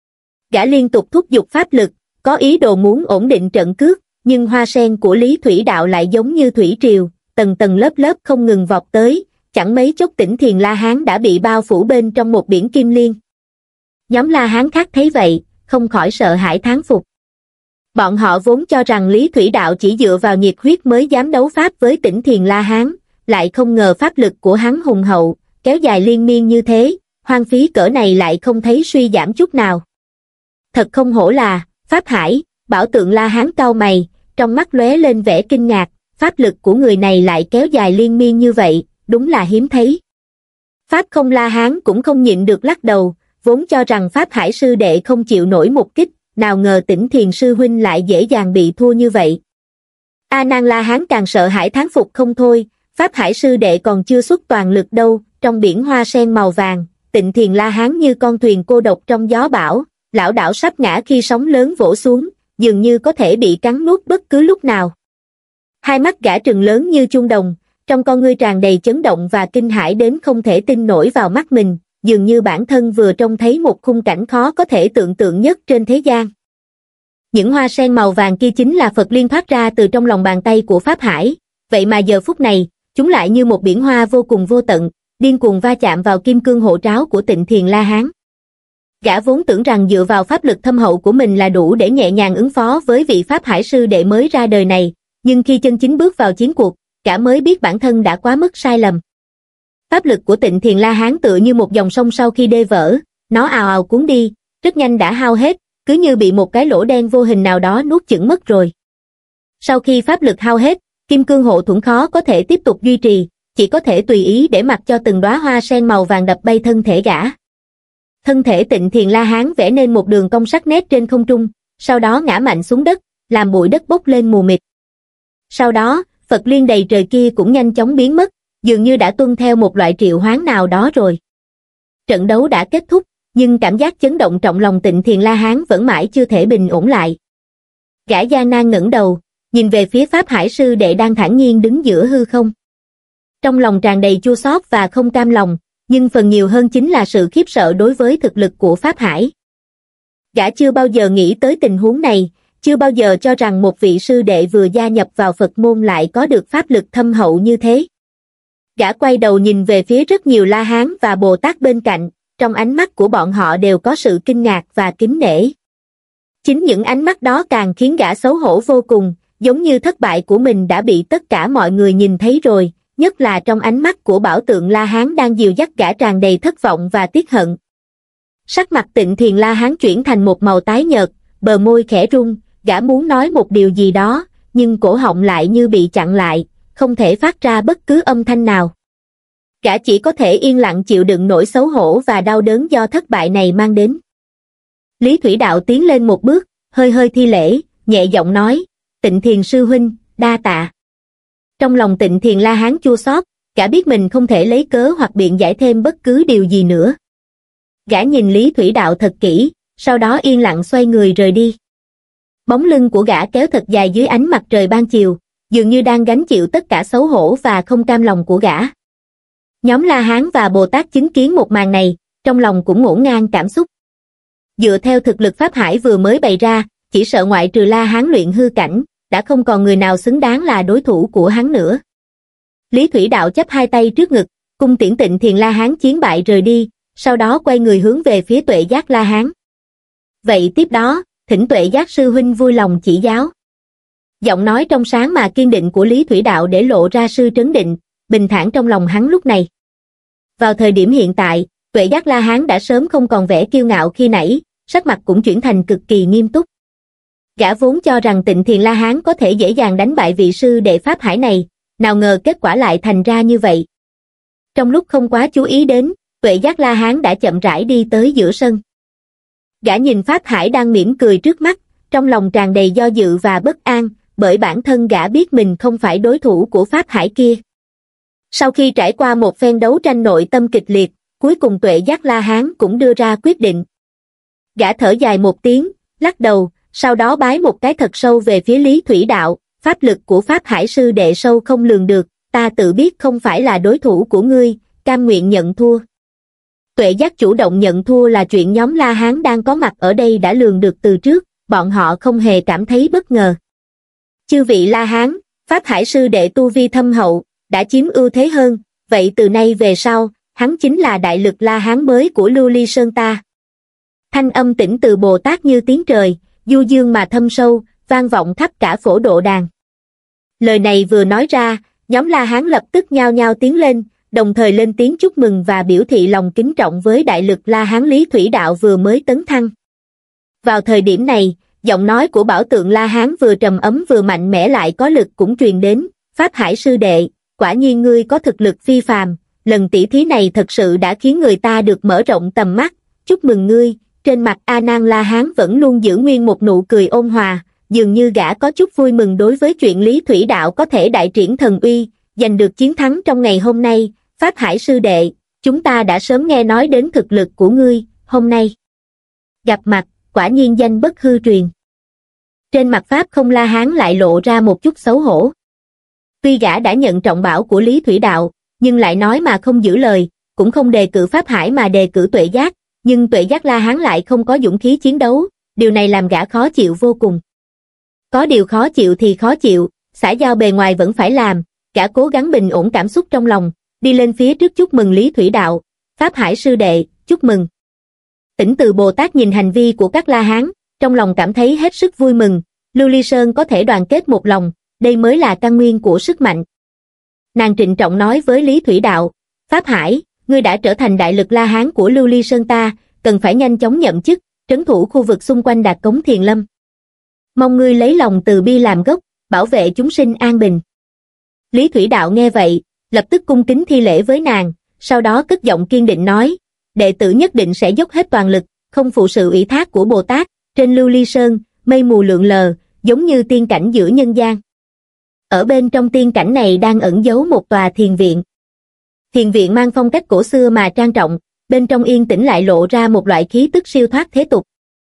Gã liên tục thúc giục pháp lực, có ý đồ muốn ổn định trận cước, nhưng hoa sen của Lý Thủy Đạo lại giống như thủy triều, tầng tầng lớp lớp không ngừng vọt tới, chẳng mấy chốc Tỉnh Thiền La Hán đã bị bao phủ bên trong một biển kim liên. Nhóm La Hán khác thấy vậy, không khỏi sợ hãi thán phục. Bọn họ vốn cho rằng Lý Thủy Đạo chỉ dựa vào nhiệt huyết mới dám đấu pháp với Tỉnh Thiền La Hán, lại không ngờ pháp lực của hắn hùng hậu, kéo dài liên miên như thế, hoang phí cỡ này lại không thấy suy giảm chút nào. Thật không hổ là Pháp Hải, Bảo Tượng La Hán cau mày, trong mắt lóe lên vẻ kinh ngạc, pháp lực của người này lại kéo dài liên miên như vậy, đúng là hiếm thấy. Pháp Không La Hán cũng không nhịn được lắc đầu, vốn cho rằng Pháp Hải sư đệ không chịu nổi một kích, nào ngờ Tỉnh Thiền sư huynh lại dễ dàng bị thua như vậy. A Nan La Hán càng sợ hãi thán phục không thôi, Pháp Hải sư đệ còn chưa xuất toàn lực đâu, trong biển hoa sen màu vàng, Tỉnh Thiền La Hán như con thuyền cô độc trong gió bão, lảo đảo sắp ngã khi sóng lớn vỗ xuống, dường như có thể bị cắn nuốt bất cứ lúc nào. Hai mắt gã trừng lớn như chuông đồng, trong con ngươi tràn đầy chấn động và kinh hãi đến không thể tin nổi vào mắt mình, dường như bản thân vừa trông thấy một khung cảnh khó có thể tưởng tượng nhất trên thế gian. Những hoa sen màu vàng kia chính là Phật Liên thoát ra từ trong lòng bàn tay của Pháp Hải, vậy mà giờ phút này, chúng lại như một biển hoa vô cùng vô tận, điên cuồng va chạm vào kim cương hộ tráo của Tỉnh Thiền La Hán. Gã vốn tưởng rằng dựa vào pháp lực thâm hậu của mình là đủ để nhẹ nhàng ứng phó với vị Pháp Hải sư đệ mới ra đời này, nhưng khi chân chính bước vào chiến cuộc, gã mới biết bản thân đã quá mức sai lầm. Pháp lực của Tỉnh Thiền La Hán tựa như một dòng sông sau khi đê vỡ, nó ào ào cuốn đi, rất nhanh đã hao hết, cứ như bị một cái lỗ đen vô hình nào đó nuốt chửng mất rồi. Sau khi pháp lực hao hết, kim cương hộ thuẫn khó có thể tiếp tục duy trì, chỉ có thể tùy ý để mặc cho từng đóa hoa sen màu vàng đập bay thân thể gã. Thân thể Tỉnh Thiền La Hán vẽ nên một đường cong sắc nét trên không trung, sau đó ngã mạnh xuống đất, làm bụi đất bốc lên mù mịt. Sau đó, Phật Liên đầy trời kia cũng nhanh chóng biến mất, dường như đã tuân theo một loại triệu hoán nào đó rồi. Trận đấu đã kết thúc, nhưng cảm giác chấn động trong lòng Tịnh Thiền La Hán vẫn mãi chưa thể bình ổn lại. Gã gian nan ngẩng đầu, nhìn về phía Pháp Hải sư đệ đang thản nhiên đứng giữa hư không. Trong lòng tràn đầy chua xót và không cam lòng, nhưng phần nhiều hơn chính là sự khiếp sợ đối với thực lực của Pháp Hải. Gã chưa bao giờ nghĩ tới tình huống này, chưa bao giờ cho rằng một vị sư đệ vừa gia nhập vào Phật môn lại có được pháp lực thâm hậu như thế. Gã quay đầu nhìn về phía rất nhiều La Hán và Bồ Tát bên cạnh, trong ánh mắt của bọn họ đều có sự kinh ngạc và kính nể. Chính những ánh mắt đó càng khiến gã xấu hổ vô cùng, giống như thất bại của mình đã bị tất cả mọi người nhìn thấy rồi, nhất là trong ánh mắt của bảo tượng La Hán đang dìu dắt gã tràn đầy thất vọng và tiếc hận. Sắc mặt Tịnh Thiền La Hán chuyển thành một màu tái nhợt, bờ môi khẽ rung, gã muốn nói một điều gì đó, nhưng cổ họng lại như bị chặn lại, không thể phát ra bất cứ âm thanh nào. Gã chỉ có thể yên lặng chịu đựng nỗi xấu hổ và đau đớn do thất bại này mang đến. Lý Thủy Đạo tiến lên một bước, hơi hơi thi lễ, nhẹ giọng nói, Tịnh Thiền sư huynh, đa tạ. Trong lòng Tịnh Thiền La Hán chua xót, gã biết mình không thể lấy cớ hoặc biện giải thêm bất cứ điều gì nữa. Gã nhìn Lý Thủy Đạo thật kỹ, sau đó yên lặng xoay người rời đi. Bóng lưng của gã kéo thật dài dưới ánh mặt trời ban chiều, dường như đang gánh chịu tất cả xấu hổ và không cam lòng của gã. Nhóm La Hán và Bồ Tát chứng kiến một màn này, trong lòng cũng ngổn ngang cảm xúc. Dựa theo thực lực Pháp Hải vừa mới bày ra, chỉ sợ ngoại trừ La Hán luyện hư cảnh, đã không còn người nào xứng đáng là đối thủ của hắn nữa. Lý Thủy Đạo chắp hai tay trước ngực, cung tiễn Tịnh Thiền La Hán chiến bại rời đi, sau đó quay người hướng về phía Tuệ Giác La Hán. Vậy tiếp đó, thỉnh Tuệ Giác sư huynh vui lòng chỉ giáo. Giọng nói trong sáng mà kiên định của Lý Thủy Đạo để lộ ra sự trấn định, bình thản trong lòng hắn lúc này. Vào thời điểm hiện tại, Tuệ Giác La Hán đã sớm không còn vẻ kiêu ngạo khi nãy, sắc mặt cũng chuyển thành cực kỳ nghiêm túc. Gã vốn cho rằng Tịnh Thiền La Hán có thể dễ dàng đánh bại vị sư đệ Pháp Hải này, nào ngờ kết quả lại thành ra như vậy. Trong lúc không quá chú ý đến, Tuệ Giác La Hán đã chậm rãi đi tới giữa sân. Gã nhìn Pháp Hải đang mỉm cười trước mắt, trong lòng tràn đầy do dự và bất an, bởi bản thân gã biết mình không phải đối thủ của Pháp Hải kia. Sau khi trải qua một phen đấu tranh nội tâm kịch liệt, cuối cùng Tuệ Giác La Hán cũng đưa ra quyết định. Gã thở dài một tiếng, lắc đầu, sau đó bái một cái thật sâu về phía Lý Thủy Đạo, pháp lực của Pháp Hải sư đệ sâu không lường được, ta tự biết không phải là đối thủ của ngươi, cam nguyện nhận thua. Tuệ Giác chủ động nhận thua là chuyện nhóm La Hán đang có mặt ở đây đã lường được từ trước, bọn họ không hề cảm thấy bất ngờ. Chư vị La Hán, Pháp Hải sư đệ tu vi thâm hậu, đã chiếm ưu thế hơn, vậy từ nay về sau, hắn chính là đại lực La Hán mới của Lưu Ly Sơn ta. Thanh âm tĩnh từ Bồ Tát như tiếng trời, du dương mà thâm sâu, vang vọng khắp cả phổ độ đàn. Lời này vừa nói ra, nhóm La Hán lập tức nhao nhao tiến lên, đồng thời lên tiếng chúc mừng và biểu thị lòng kính trọng với đại lực La Hán Lý Thủy Đạo vừa mới tấn thăng. Vào thời điểm này, giọng nói của bảo tượng La Hán vừa trầm ấm vừa mạnh mẽ lại có lực cũng truyền đến, Pháp Hải sư đệ, quả nhiên ngươi có thực lực phi phàm, lần tỷ thí này thật sự đã khiến người ta được mở rộng tầm mắt, chúc mừng ngươi. Trên mặt A Nan La Hán vẫn luôn giữ nguyên một nụ cười ôn hòa, dường như gã có chút vui mừng đối với chuyện Lý Thủy Đạo có thể đại triển thần uy, giành được chiến thắng trong ngày hôm nay. Pháp Hải sư đệ, chúng ta đã sớm nghe nói đến thực lực của ngươi, hôm nay gặp mặt, quả nhiên danh bất hư truyền. Trên mặt Pháp không La Hán lại lộ ra một chút xấu hổ. Tuy gã đã nhận trọng bảo của Lý Thủy Đạo, nhưng lại nói mà không giữ lời, cũng không đề cử Pháp Hải mà đề cử Tuệ Giác, nhưng Tuệ Giác La Hán lại không có dũng khí chiến đấu, điều này làm gã khó chịu vô cùng. Có điều khó chịu thì khó chịu, xã giao bề ngoài vẫn phải làm, gã cố gắng bình ổn cảm xúc trong lòng, đi lên phía trước chúc mừng Lý Thủy Đạo, Pháp Hải sư đệ, chúc mừng. Tỉnh Từ Bồ Tát nhìn hành vi của các La Hán, trong lòng cảm thấy hết sức vui mừng, Lưu Ly Sơn có thể đoàn kết một lòng, đây mới là căn nguyên của sức mạnh. Nàng trịnh trọng nói với Lý Thủy Đạo, Pháp Hải, ngươi đã trở thành đại lực La Hán của Lưu Ly Sơn ta, cần phải nhanh chóng nhậm chức, trấn thủ khu vực xung quanh Đạt Cống Thiền Lâm. Mong ngươi lấy lòng từ bi làm gốc, bảo vệ chúng sinh an bình. Lý Thủy Đạo nghe vậy, lập tức cung kính thi lễ với nàng, sau đó cất giọng kiên định nói, đệ tử nhất định sẽ dốc hết toàn lực, không phụ sự ủy thác của Bồ Tát. Trên Lưu Ly Sơn, mây mù lượn lờ, giống như tiên cảnh giữa nhân gian. Ở bên trong tiên cảnh này đang ẩn giấu một tòa thiền viện. Thiền viện mang phong cách cổ xưa mà trang trọng, bên trong yên tĩnh lại lộ ra một loại khí tức siêu thoát thế tục.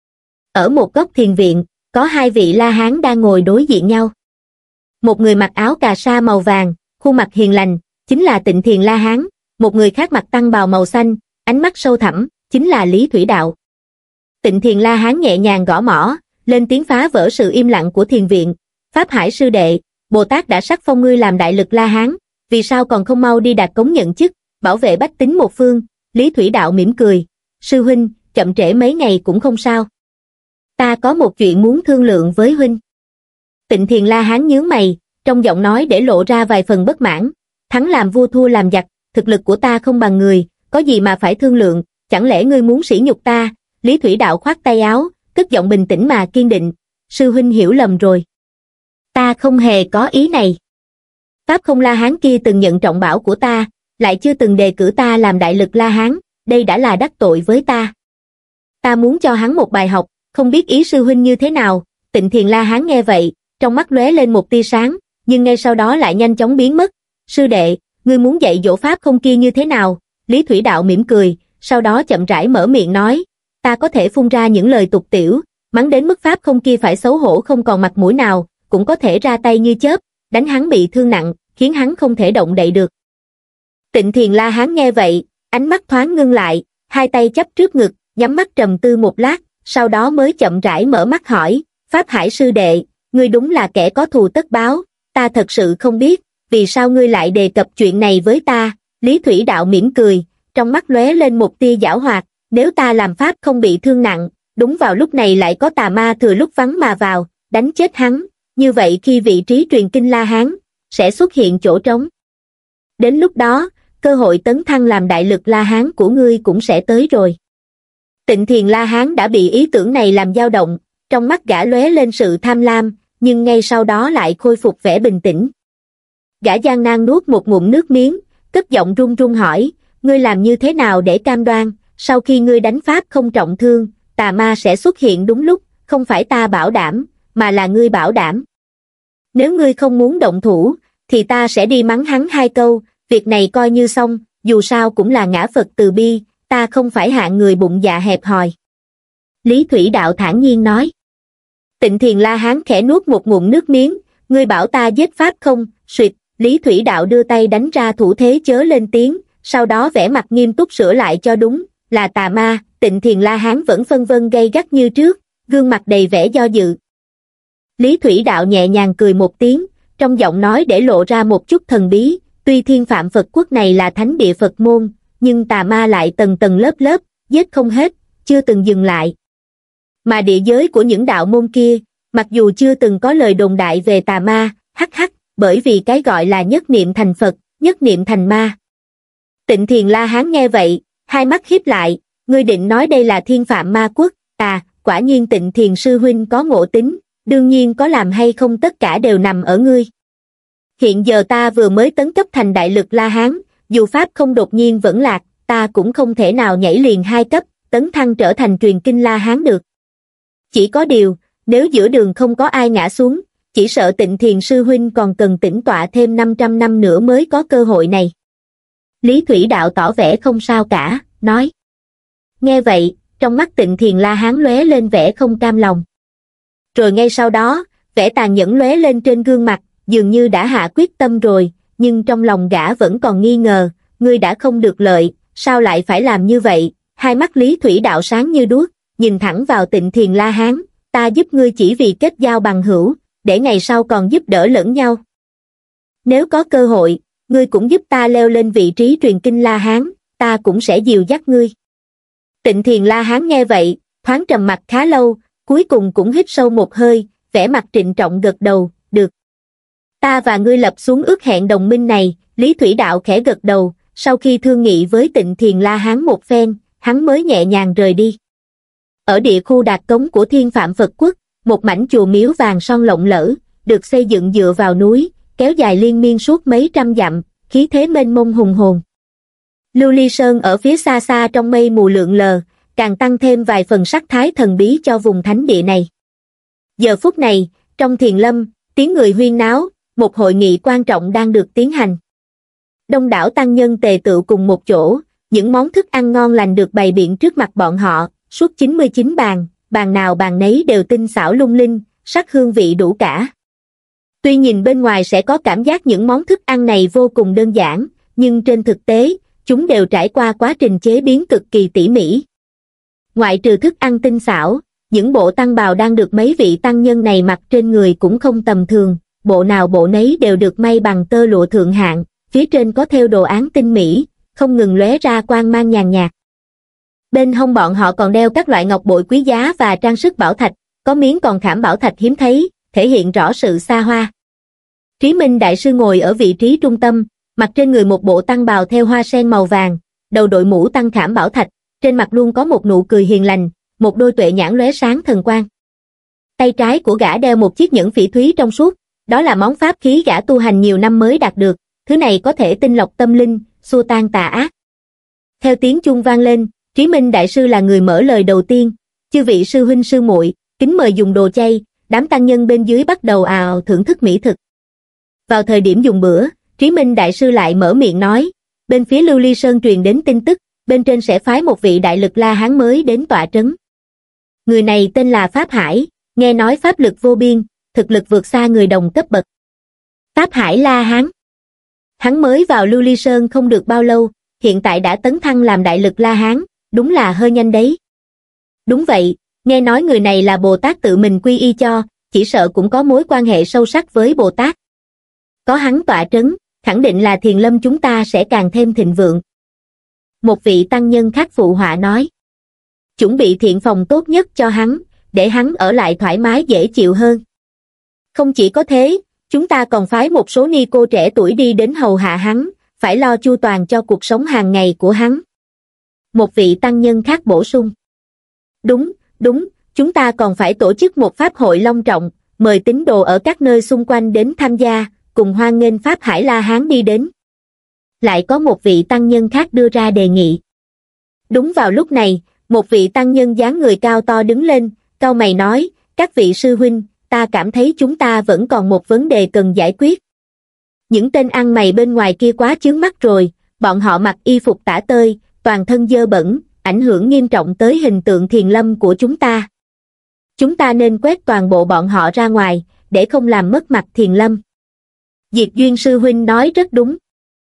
Ở một góc thiền viện, có hai vị La Hán đang ngồi đối diện nhau. Một người mặc áo cà sa màu vàng, khuôn mặt hiền lành, chính là Tịnh Thiền La Hán, một người khác mặc tăng bào màu xanh, ánh mắt sâu thẳm, chính là Lý Thủy Đạo. Tịnh Thiền La Hán nhẹ nhàng gõ mõ, lên tiếng phá vỡ sự im lặng của thiền viện. Pháp Hải sư đệ, Bồ Tát đã sắc phong ngươi làm đại lực La Hán, vì sao còn không mau đi đạt cống nhận chức, bảo vệ bách tính một phương? Lý Thủy Đạo mỉm cười, sư huynh, chậm trễ mấy ngày cũng không sao. Ta có một chuyện muốn thương lượng với huynh. Tịnh Thiền La Hán nhướng mày, trong giọng nói để lộ ra vài phần bất mãn. Thắng làm vua thua làm giặc, thực lực của ta không bằng người, có gì mà phải thương lượng, chẳng lẽ ngươi muốn sỉ nhục ta? Lý Thủy Đạo khoát tay áo, cất giọng bình tĩnh mà kiên định, sư huynh hiểu lầm rồi. Ta không hề có ý này. Pháp không La Hán kia từng nhận trọng bảo của ta, lại chưa từng đề cử ta làm đại lực La Hán, đây đã là đắc tội với ta. Ta muốn cho hắn một bài học, không biết ý sư huynh như thế nào? Tịnh Thiền La Hán nghe vậy, trong mắt lóe lên một tia sáng, nhưng ngay sau đó lại nhanh chóng biến mất. Sư đệ, ngươi muốn dạy dỗ pháp không kia như thế nào? Lý Thủy Đạo mỉm cười, sau đó chậm rãi mở miệng nói, ta có thể phun ra những lời tục tiểu, mắng đến mức pháp không kia phải xấu hổ không còn mặt mũi nào, cũng có thể ra tay như chớp, đánh hắn bị thương nặng, khiến hắn không thể động đậy được. Tịnh Thiền La Hán nghe vậy, ánh mắt thoáng ngưng lại, hai tay chắp trước ngực, nhắm mắt trầm tư một lát, sau đó mới chậm rãi mở mắt hỏi, Pháp Hải sư đệ, ngươi đúng là kẻ có thù tất báo, ta thật sự không biết, vì sao ngươi lại đề cập chuyện này với ta? Lý Thủy Đạo mỉm cười, trong mắt lóe lên một tia giảo hoạt, nếu ta làm pháp không bị thương nặng, đúng vào lúc này lại có tà ma thừa lúc vắng mà vào, đánh chết hắn, như vậy khi vị trí truyền kinh La Hán, sẽ xuất hiện chỗ trống. Đến lúc đó, cơ hội tấn thăng làm đại lực La Hán của ngươi cũng sẽ tới rồi. Tịnh Thiền La Hán đã bị ý tưởng này làm dao động, trong mắt gã lóe lên sự tham lam, nhưng ngay sau đó lại khôi phục vẻ bình tĩnh. Gã gian nan nuốt một ngụm nước miếng, cất giọng run run hỏi, ngươi làm như thế nào để cam đoan, sau khi ngươi đánh pháp không trọng thương, tà ma sẽ xuất hiện đúng lúc, không phải ta bảo đảm, mà là ngươi bảo đảm. Nếu ngươi không muốn động thủ, thì ta sẽ đi mắng hắn hai câu, việc này coi như xong, dù sao cũng là ngã Phật từ bi, ta không phải hạng người bụng dạ hẹp hòi. Lý Thủy Đạo thản nhiên nói. Tịnh Thiền La Hán khẽ nuốt một ngụm nước miếng, ngươi bảo ta giết pháp không? Suyệt, Lý Thủy Đạo đưa tay đánh ra thủ thế chớ lên tiếng, sau đó vẻ mặt nghiêm túc sửa lại cho đúng, là tà ma. Tịnh Thiền La Hán vẫn phân vân gay gắt như trước, gương mặt đầy vẻ do dự. Lý Thủy Đạo nhẹ nhàng cười một tiếng, trong giọng nói để lộ ra một chút thần bí, tuy Thiên Phạm Phật Quốc này là thánh địa Phật môn, nhưng tà ma lại tầng tầng lớp lớp, giết không hết, chưa từng dừng lại. Mà địa giới của những đạo môn kia, mặc dù chưa từng có lời đồn đại về tà ma, hắc hắc, bởi vì cái gọi là nhất niệm thành Phật, nhất niệm thành ma. Tịnh Thiền La Hán nghe vậy, hai mắt híp lại, ngươi định nói đây là Thiên Phạm Ma Quốc? À, quả nhiên Tịnh Thiền sư huynh có ngộ tính, đương nhiên có làm hay không tất cả đều nằm ở ngươi. Hiện giờ ta vừa mới tấn cấp thành đại lực La Hán, dù pháp không đột nhiên vẫn lạc, ta cũng không thể nào nhảy liền hai cấp, tấn thăng trở thành truyền kinh La Hán được. Chỉ có điều, nếu giữa đường không có ai ngã xuống, chỉ sợ Tịnh Thiền sư huynh còn cần tĩnh tọa thêm năm trăm năm nữa mới có cơ hội này. Lý Thủy Đạo tỏ vẻ không sao cả, nói. Nghe vậy, trong mắt Tịnh Thiền La Hán lóe lên vẻ không cam lòng. Rồi ngay sau đó, vẻ tàn nhẫn lóe lên trên gương mặt, dường như đã hạ quyết tâm rồi, nhưng trong lòng gã vẫn còn nghi ngờ, ngươi đã không được lợi, sao lại phải làm như vậy? Hai mắt Lý Thủy Đạo sáng như đuốc, nhìn thẳng vào Tịnh Thiền La Hán, ta giúp ngươi chỉ vì kết giao bằng hữu, để ngày sau còn giúp đỡ lẫn nhau. Nếu có cơ hội, ngươi cũng giúp ta leo lên vị trí truyền kinh La Hán, ta cũng sẽ dìu dắt ngươi. Tịnh Thiền La Hán nghe vậy, thoáng trầm mặt khá lâu, cuối cùng cũng hít sâu một hơi, vẻ mặt trịnh trọng gật đầu, được. Ta và ngươi lập xuống ước hẹn đồng minh này. Lý Thủy Đạo khẽ gật đầu, sau khi thương nghị với Tịnh Thiền La Hán một phen, hắn mới nhẹ nhàng rời đi. Ở địa khu Đạt Cống của Thiên Phạm Phật Quốc, một mảnh chùa miếu vàng son lộng lẫy, được xây dựng dựa vào núi, kéo dài liên miên suốt mấy trăm dặm, khí thế mênh mông hùng hồn. Lưu Ly Sơn ở phía xa xa trong mây mù lượn lờ, càng tăng thêm vài phần sắc thái thần bí cho vùng thánh địa này. Giờ phút này, trong thiền lâm, tiếng người huyên náo, một hội nghị quan trọng đang được tiến hành. Đông đảo tăng nhân tề tựu cùng một chỗ, những món thức ăn ngon lành được bày biện trước mặt bọn họ, suốt chín mươi chín bàn, bàn nào bàn nấy đều tinh xảo lung linh, sắc hương vị đủ cả. Tuy nhìn bên ngoài sẽ có cảm giác những món thức ăn này vô cùng đơn giản, nhưng trên thực tế, chúng đều trải qua quá trình chế biến cực kỳ tỉ mỉ. Ngoại trừ thức ăn tinh xảo, những bộ tăng bào đang được mấy vị tăng nhân này mặc trên người cũng không tầm thường, bộ nào bộ nấy đều được may bằng tơ lụa thượng hạng, phía trên có thêu đồ án tinh mỹ, không ngừng lóe ra quang mang nhàn nhạt. Bên hông bọn họ còn đeo các loại ngọc bội quý giá và trang sức bảo thạch, có miếng còn khảm bảo thạch hiếm thấy, thể hiện rõ sự xa hoa. Trí Minh Đại Sư ngồi ở vị trí trung tâm, mặc trên người một bộ tăng bào theo hoa sen màu vàng, đầu đội mũ tăng khảm bảo thạch, trên mặt luôn có một nụ cười hiền lành, một đôi tuệ nhãn lóe sáng thần quang. Tay trái của gã đeo một chiếc nhẫn phỉ thúy trong suốt, đó là món pháp khí gã tu hành nhiều năm mới đạt được, thứ này có thể tinh lọc tâm linh, xua tan tà ác. Theo tiếng chuông vang lên, Trí Minh Đại Sư là người mở lời đầu tiên, chư vị sư huynh sư muội, kính mời dùng đồ chay, đám tăng nhân bên dưới bắt đầu ào ào thưởng thức mỹ thực. Vào thời điểm dùng bữa, Trí Minh Đại Sư lại mở miệng nói, bên phía Lưu Ly Sơn truyền đến tin tức, bên trên sẽ phái một vị đại lực La Hán mới đến tọa trấn. Người này tên là Pháp Hải, nghe nói pháp lực vô biên, thực lực vượt xa người đồng cấp bậc. Pháp Hải La Hán. Hắn mới vào Lưu Ly Sơn không được bao lâu, hiện tại đã tấn thăng làm đại lực La Hán, đúng là hơi nhanh đấy. Đúng vậy, nghe nói người này là Bồ Tát tự mình quy y cho, chỉ sợ cũng có mối quan hệ sâu sắc với Bồ Tát. Có hắn tọa trấn, khẳng định là Thiền Lâm chúng ta sẽ càng thêm thịnh vượng. Một vị tăng nhân khác phụ họa nói. Chuẩn bị thiện phòng tốt nhất cho hắn, để hắn ở lại thoải mái dễ chịu hơn. Không chỉ có thế, chúng ta còn phái một số ni cô trẻ tuổi đi đến hầu hạ hắn, phải lo chu toàn cho cuộc sống hàng ngày của hắn. Một vị tăng nhân khác bổ sung. Đúng, đúng, chúng ta còn phải tổ chức một pháp hội long trọng, mời tín đồ ở các nơi xung quanh đến tham gia, cùng hoan nghênh Pháp Hải La Hán đi đến. Lại có một vị tăng nhân khác đưa ra đề nghị. Đúng vào lúc này, một vị tăng nhân dáng người cao to đứng lên, cau mày nói, các vị sư huynh, ta cảm thấy chúng ta vẫn còn một vấn đề cần giải quyết. Những tên ăn mày bên ngoài kia quá chướng mắt rồi, bọn họ mặc y phục tả tơi, toàn thân dơ bẩn, ảnh hưởng nghiêm trọng tới hình tượng Thiền Lâm của chúng ta. Chúng ta nên quét toàn bộ bọn họ ra ngoài, để không làm mất mặt Thiền Lâm. Diệt Duyên sư huynh nói rất đúng.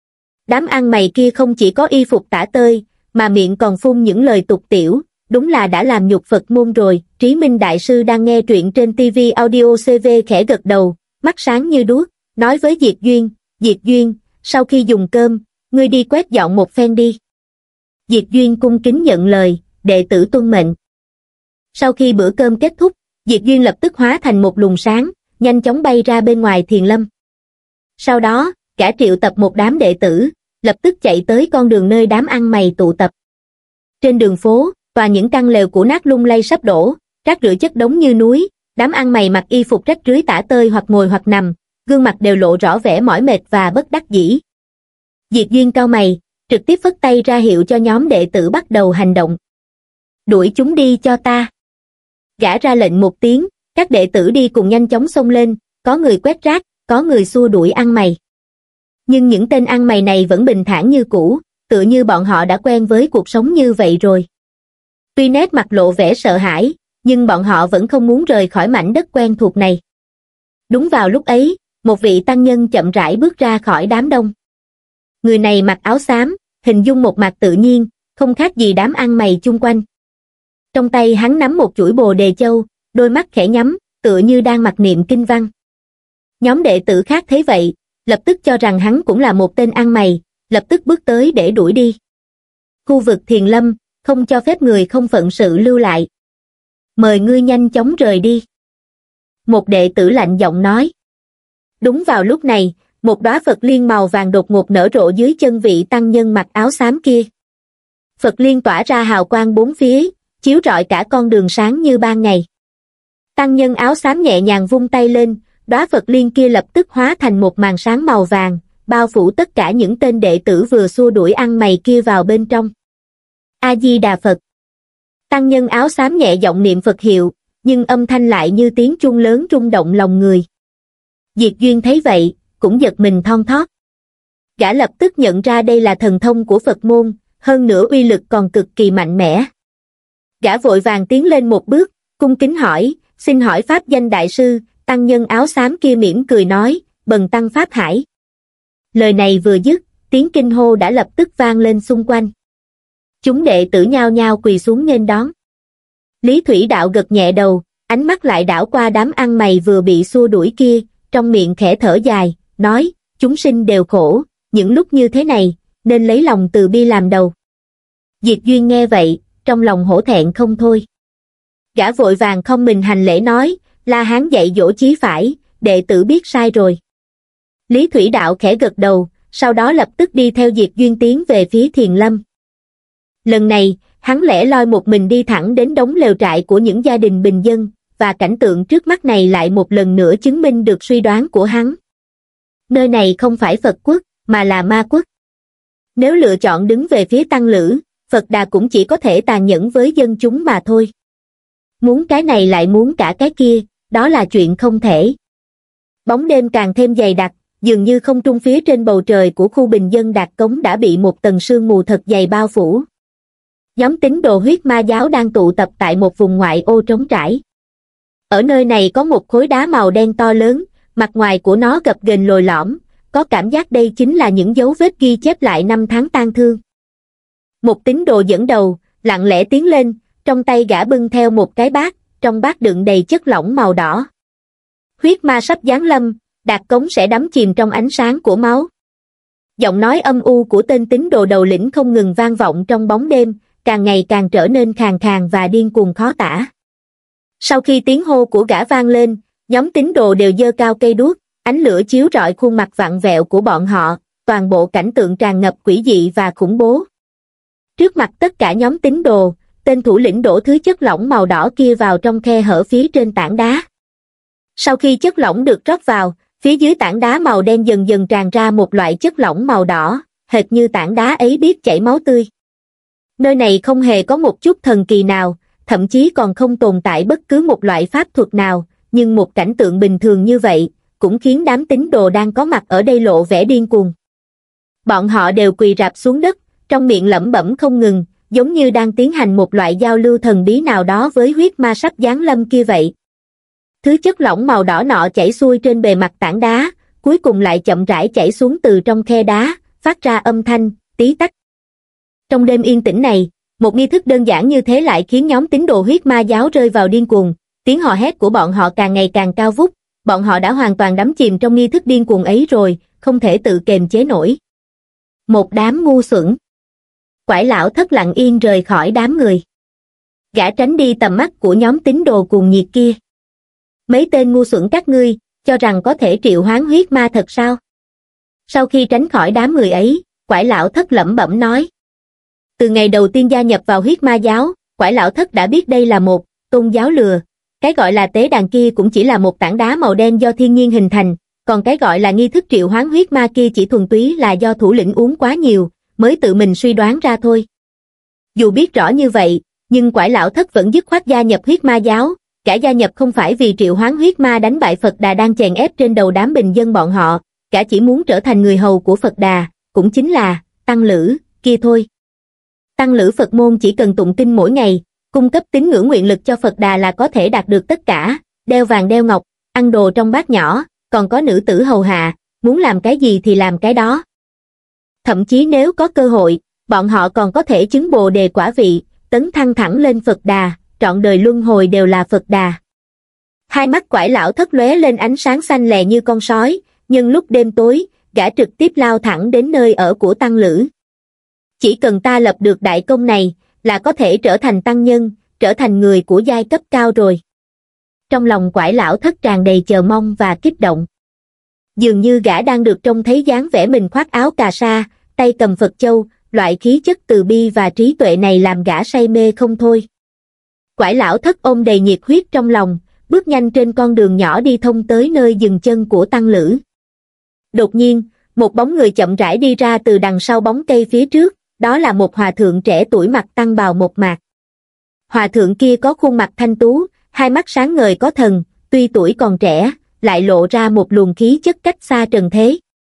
Đám ăn mày kia không chỉ có y phục tả tơi, mà miệng còn phun những lời tục tiểu, đúng là đã làm nhục Phật môn rồi. Trí Minh Đại Sư đang nghe truyện trên ti vi Audio xê vê khẽ gật đầu, mắt sáng như đuốc, nói với Diệt Duyên, Diệt Duyên, sau khi dùng cơm, ngươi đi quét dọn một phen đi. Diệt Duyên cung kính nhận lời, đệ tử tuân mệnh. Sau khi bữa cơm kết thúc, Diệt Duyên lập tức hóa thành một luồng sáng, nhanh chóng bay ra bên ngoài Thiền Lâm. Sau đó, gã triệu tập một đám đệ tử, lập tức chạy tới con đường nơi đám ăn mày tụ tập. Trên đường phố, toàn những căn lều cũ nát lung lay sắp đổ, rác rưởi chất đống như núi, đám ăn mày mặc y phục rách rưới tả tơi hoặc ngồi hoặc nằm, gương mặt đều lộ rõ vẻ mỏi mệt và bất đắc dĩ. Diệt Duyên cau mày, trực tiếp phất tay ra hiệu cho nhóm đệ tử bắt đầu hành động. Đuổi chúng đi cho ta. Gã ra lệnh một tiếng, các đệ tử đi cùng nhanh chóng xông lên, có người quét rác, có người xua đuổi ăn mày. Nhưng những tên ăn mày này vẫn bình thản như cũ, tựa như bọn họ đã quen với cuộc sống như vậy rồi. Tuy nét mặt lộ vẻ sợ hãi, nhưng bọn họ vẫn không muốn rời khỏi mảnh đất quen thuộc này. Đúng vào lúc ấy, một vị tăng nhân chậm rãi bước ra khỏi đám đông. Người này mặc áo xám, hình dung một mặt tự nhiên, không khác gì đám ăn mày chung quanh. Trong tay hắn nắm một chuỗi bồ đề châu, đôi mắt khẽ nhắm, tựa như đang mặc niệm kinh văn. Nhóm đệ tử khác thấy vậy, lập tức cho rằng hắn cũng là một tên ăn mày, lập tức bước tới để đuổi đi. Khu vực Thiền Lâm, không cho phép người không phận sự lưu lại. Mời ngươi nhanh chóng rời đi. Một đệ tử lạnh giọng nói. Đúng vào lúc này, một đóa Phật liên màu vàng đột ngột nở rộ dưới chân vị tăng nhân mặc áo xám kia. Phật liên tỏa ra hào quang bốn phía, chiếu rọi cả con đường sáng như ban ngày. Tăng nhân áo xám nhẹ nhàng vung tay lên, đóa Phật liên kia lập tức hóa thành một màn sáng màu vàng, bao phủ tất cả những tên đệ tử vừa xua đuổi ăn mày kia vào bên trong. A-di-đà Phật. Tăng nhân áo xám nhẹ giọng niệm Phật hiệu, nhưng âm thanh lại như tiếng chuông lớn rung động lòng người. Diệt Duyên thấy vậy, cũng giật mình thon thót. Gã lập tức nhận ra đây là thần thông của Phật môn, hơn nữa uy lực còn cực kỳ mạnh mẽ. Gã vội vàng tiến lên một bước, cung kính hỏi, xin hỏi pháp danh đại sư. Tăng nhân áo xám kia mỉm cười nói, bần tăng Pháp Hải. Lời này vừa dứt, tiếng kinh hô đã lập tức vang lên xung quanh. Chúng đệ tử nhao nhao quỳ xuống nghênh đón. Lý Thủy Đạo gật nhẹ đầu, ánh mắt lại đảo qua đám ăn mày vừa bị xua đuổi kia, trong miệng khẽ thở dài, nói, chúng sinh đều khổ, những lúc như thế này, nên lấy lòng từ bi làm đầu. Diệt Duyên nghe vậy, trong lòng hổ thẹn không thôi. Gã vội vàng không mình hành lễ nói, La Hán dạy dỗ chí phải, đệ tử biết sai rồi. Lý Thủy Đạo khẽ gật đầu, sau đó lập tức đi theo Diệt Duyên tiến về phía Thiền Lâm. Lần này, hắn lẻ loi một mình đi thẳng đến đống lều trại của những gia đình bình dân, và cảnh tượng trước mắt này lại một lần nữa chứng minh được suy đoán của hắn. Nơi này không phải Phật quốc, mà là ma quốc. Nếu lựa chọn đứng về phía Tăng Lữ, Phật Đà cũng chỉ có thể tàn nhẫn với dân chúng mà thôi. Muốn cái này lại muốn cả cái kia, đó là chuyện không thể. Bóng đêm càng thêm dày đặc, dường như không trung phía trên bầu trời của khu bình dân Đạt Cống đã bị một tầng sương mù thật dày bao phủ. Nhóm tín đồ huyết ma giáo đang tụ tập tại một vùng ngoại ô trống trải. Ở nơi này có một khối đá màu đen to lớn, mặt ngoài của nó gập ghềnh lồi lõm, có cảm giác đây chính là những dấu vết ghi chép lại năm tháng tang thương. Một tín đồ dẫn đầu, lặng lẽ tiến lên, trong tay gã bưng theo một cái bát, trong bát đựng đầy chất lỏng màu đỏ. Huyết ma sắp giáng lâm, Đạt Cống sẽ đắm chìm trong ánh sáng của máu. Giọng nói âm u của tên tín đồ đầu lĩnh không ngừng vang vọng trong bóng đêm, càng ngày càng trở nên khàn khàn và điên cuồng khó tả. Sau khi tiếng hô của gã vang lên, nhóm tín đồ đều giơ cao cây đuốc, ánh lửa chiếu rọi khuôn mặt vặn vẹo của bọn họ, toàn bộ cảnh tượng tràn ngập quỷ dị và khủng bố. Trước mặt tất cả nhóm tín đồ, tên thủ lĩnh đổ thứ chất lỏng màu đỏ kia vào trong khe hở phía trên tảng đá. Sau khi chất lỏng được rót vào, phía dưới tảng đá màu đen dần dần tràn ra một loại chất lỏng màu đỏ, hệt như tảng đá ấy biết chảy máu tươi. Nơi này không hề có một chút thần kỳ nào, thậm chí còn không tồn tại bất cứ một loại pháp thuật nào, nhưng một cảnh tượng bình thường như vậy, cũng khiến đám tín đồ đang có mặt ở đây lộ vẻ điên cuồng. Bọn họ đều quỳ rạp xuống đất, trong miệng lẩm bẩm không ngừng, giống như đang tiến hành một loại giao lưu thần bí nào đó với huyết ma sắp giáng lâm kia vậy. Thứ chất lỏng màu đỏ nọ chảy xuôi trên bề mặt tảng đá, cuối cùng lại chậm rãi chảy xuống từ trong khe đá, phát ra âm thanh, tí tách. Trong đêm yên tĩnh này, một nghi thức đơn giản như thế lại khiến nhóm tín đồ huyết ma giáo rơi vào điên cuồng, tiếng hò hét của bọn họ càng ngày càng cao vút, bọn họ đã hoàn toàn đắm chìm trong nghi thức điên cuồng ấy rồi, không thể tự kềm chế nổi. Một đám ngu xuẩn. Quải lão thất lặng yên rời khỏi đám người. Gã tránh đi tầm mắt của nhóm tín đồ cuồng nhiệt kia. Mấy tên ngu xuẩn các ngươi, cho rằng có thể triệu hoán huyết ma thật sao? Sau khi tránh khỏi đám người ấy, Quải lão thất lẩm bẩm nói. Từ ngày đầu tiên gia nhập vào huyết ma giáo, Quải lão thất đã biết đây là một tôn giáo lừa. Cái gọi là tế đàn kia cũng chỉ là một tảng đá màu đen do thiên nhiên hình thành, còn cái gọi là nghi thức triệu hoán huyết ma kia chỉ thuần túy là do thủ lĩnh uống quá nhiều, mới tự mình suy đoán ra thôi. Dù biết rõ như vậy, nhưng Quải lão thất vẫn dứt khoát gia nhập huyết ma giáo, cả gia nhập không phải vì triệu hoán huyết ma đánh bại Phật Đà đang chèn ép trên đầu đám bình dân bọn họ, cả chỉ muốn trở thành người hầu của Phật Đà, cũng chính là Tăng Lữ kia thôi. Tăng Lữ Phật môn chỉ cần tụng kinh mỗi ngày, cung cấp tín ngưỡng nguyện lực cho Phật Đà là có thể đạt được tất cả, đeo vàng đeo ngọc, ăn đồ trong bát nhỏ, còn có nữ tử hầu hạ, muốn làm cái gì thì làm cái đó. Thậm chí nếu có cơ hội, bọn họ còn có thể chứng bồ đề quả vị, tấn thăng thẳng lên Phật Đà, trọn đời luân hồi đều là Phật Đà. Hai mắt Quải lão thất lóe lên ánh sáng xanh lè như con sói, nhưng lúc đêm tối, gã trực tiếp lao thẳng đến nơi ở của Tăng Lữ. Chỉ cần ta lập được đại công này, là có thể trở thành tăng nhân, trở thành người của giai cấp cao rồi. Trong lòng Quải lão thất tràn đầy chờ mong và kích động. Dường như gã đang được trông thấy dáng vẻ mình khoác áo cà sa, tay cầm Phật châu, loại khí chất từ bi và trí tuệ này làm gã say mê không thôi. Quải lão thất ôm đầy nhiệt huyết trong lòng, bước nhanh trên con đường nhỏ đi thông tới nơi dừng chân của Tăng Lữ. Đột nhiên, một bóng người chậm rãi đi ra từ đằng sau bóng cây phía trước, đó là một hòa thượng trẻ tuổi mặc tăng bào một mạc. Hòa thượng kia có khuôn mặt thanh tú, hai mắt sáng ngời có thần, tuy tuổi còn trẻ, lại lộ ra một luồng khí chất cách xa trần thế.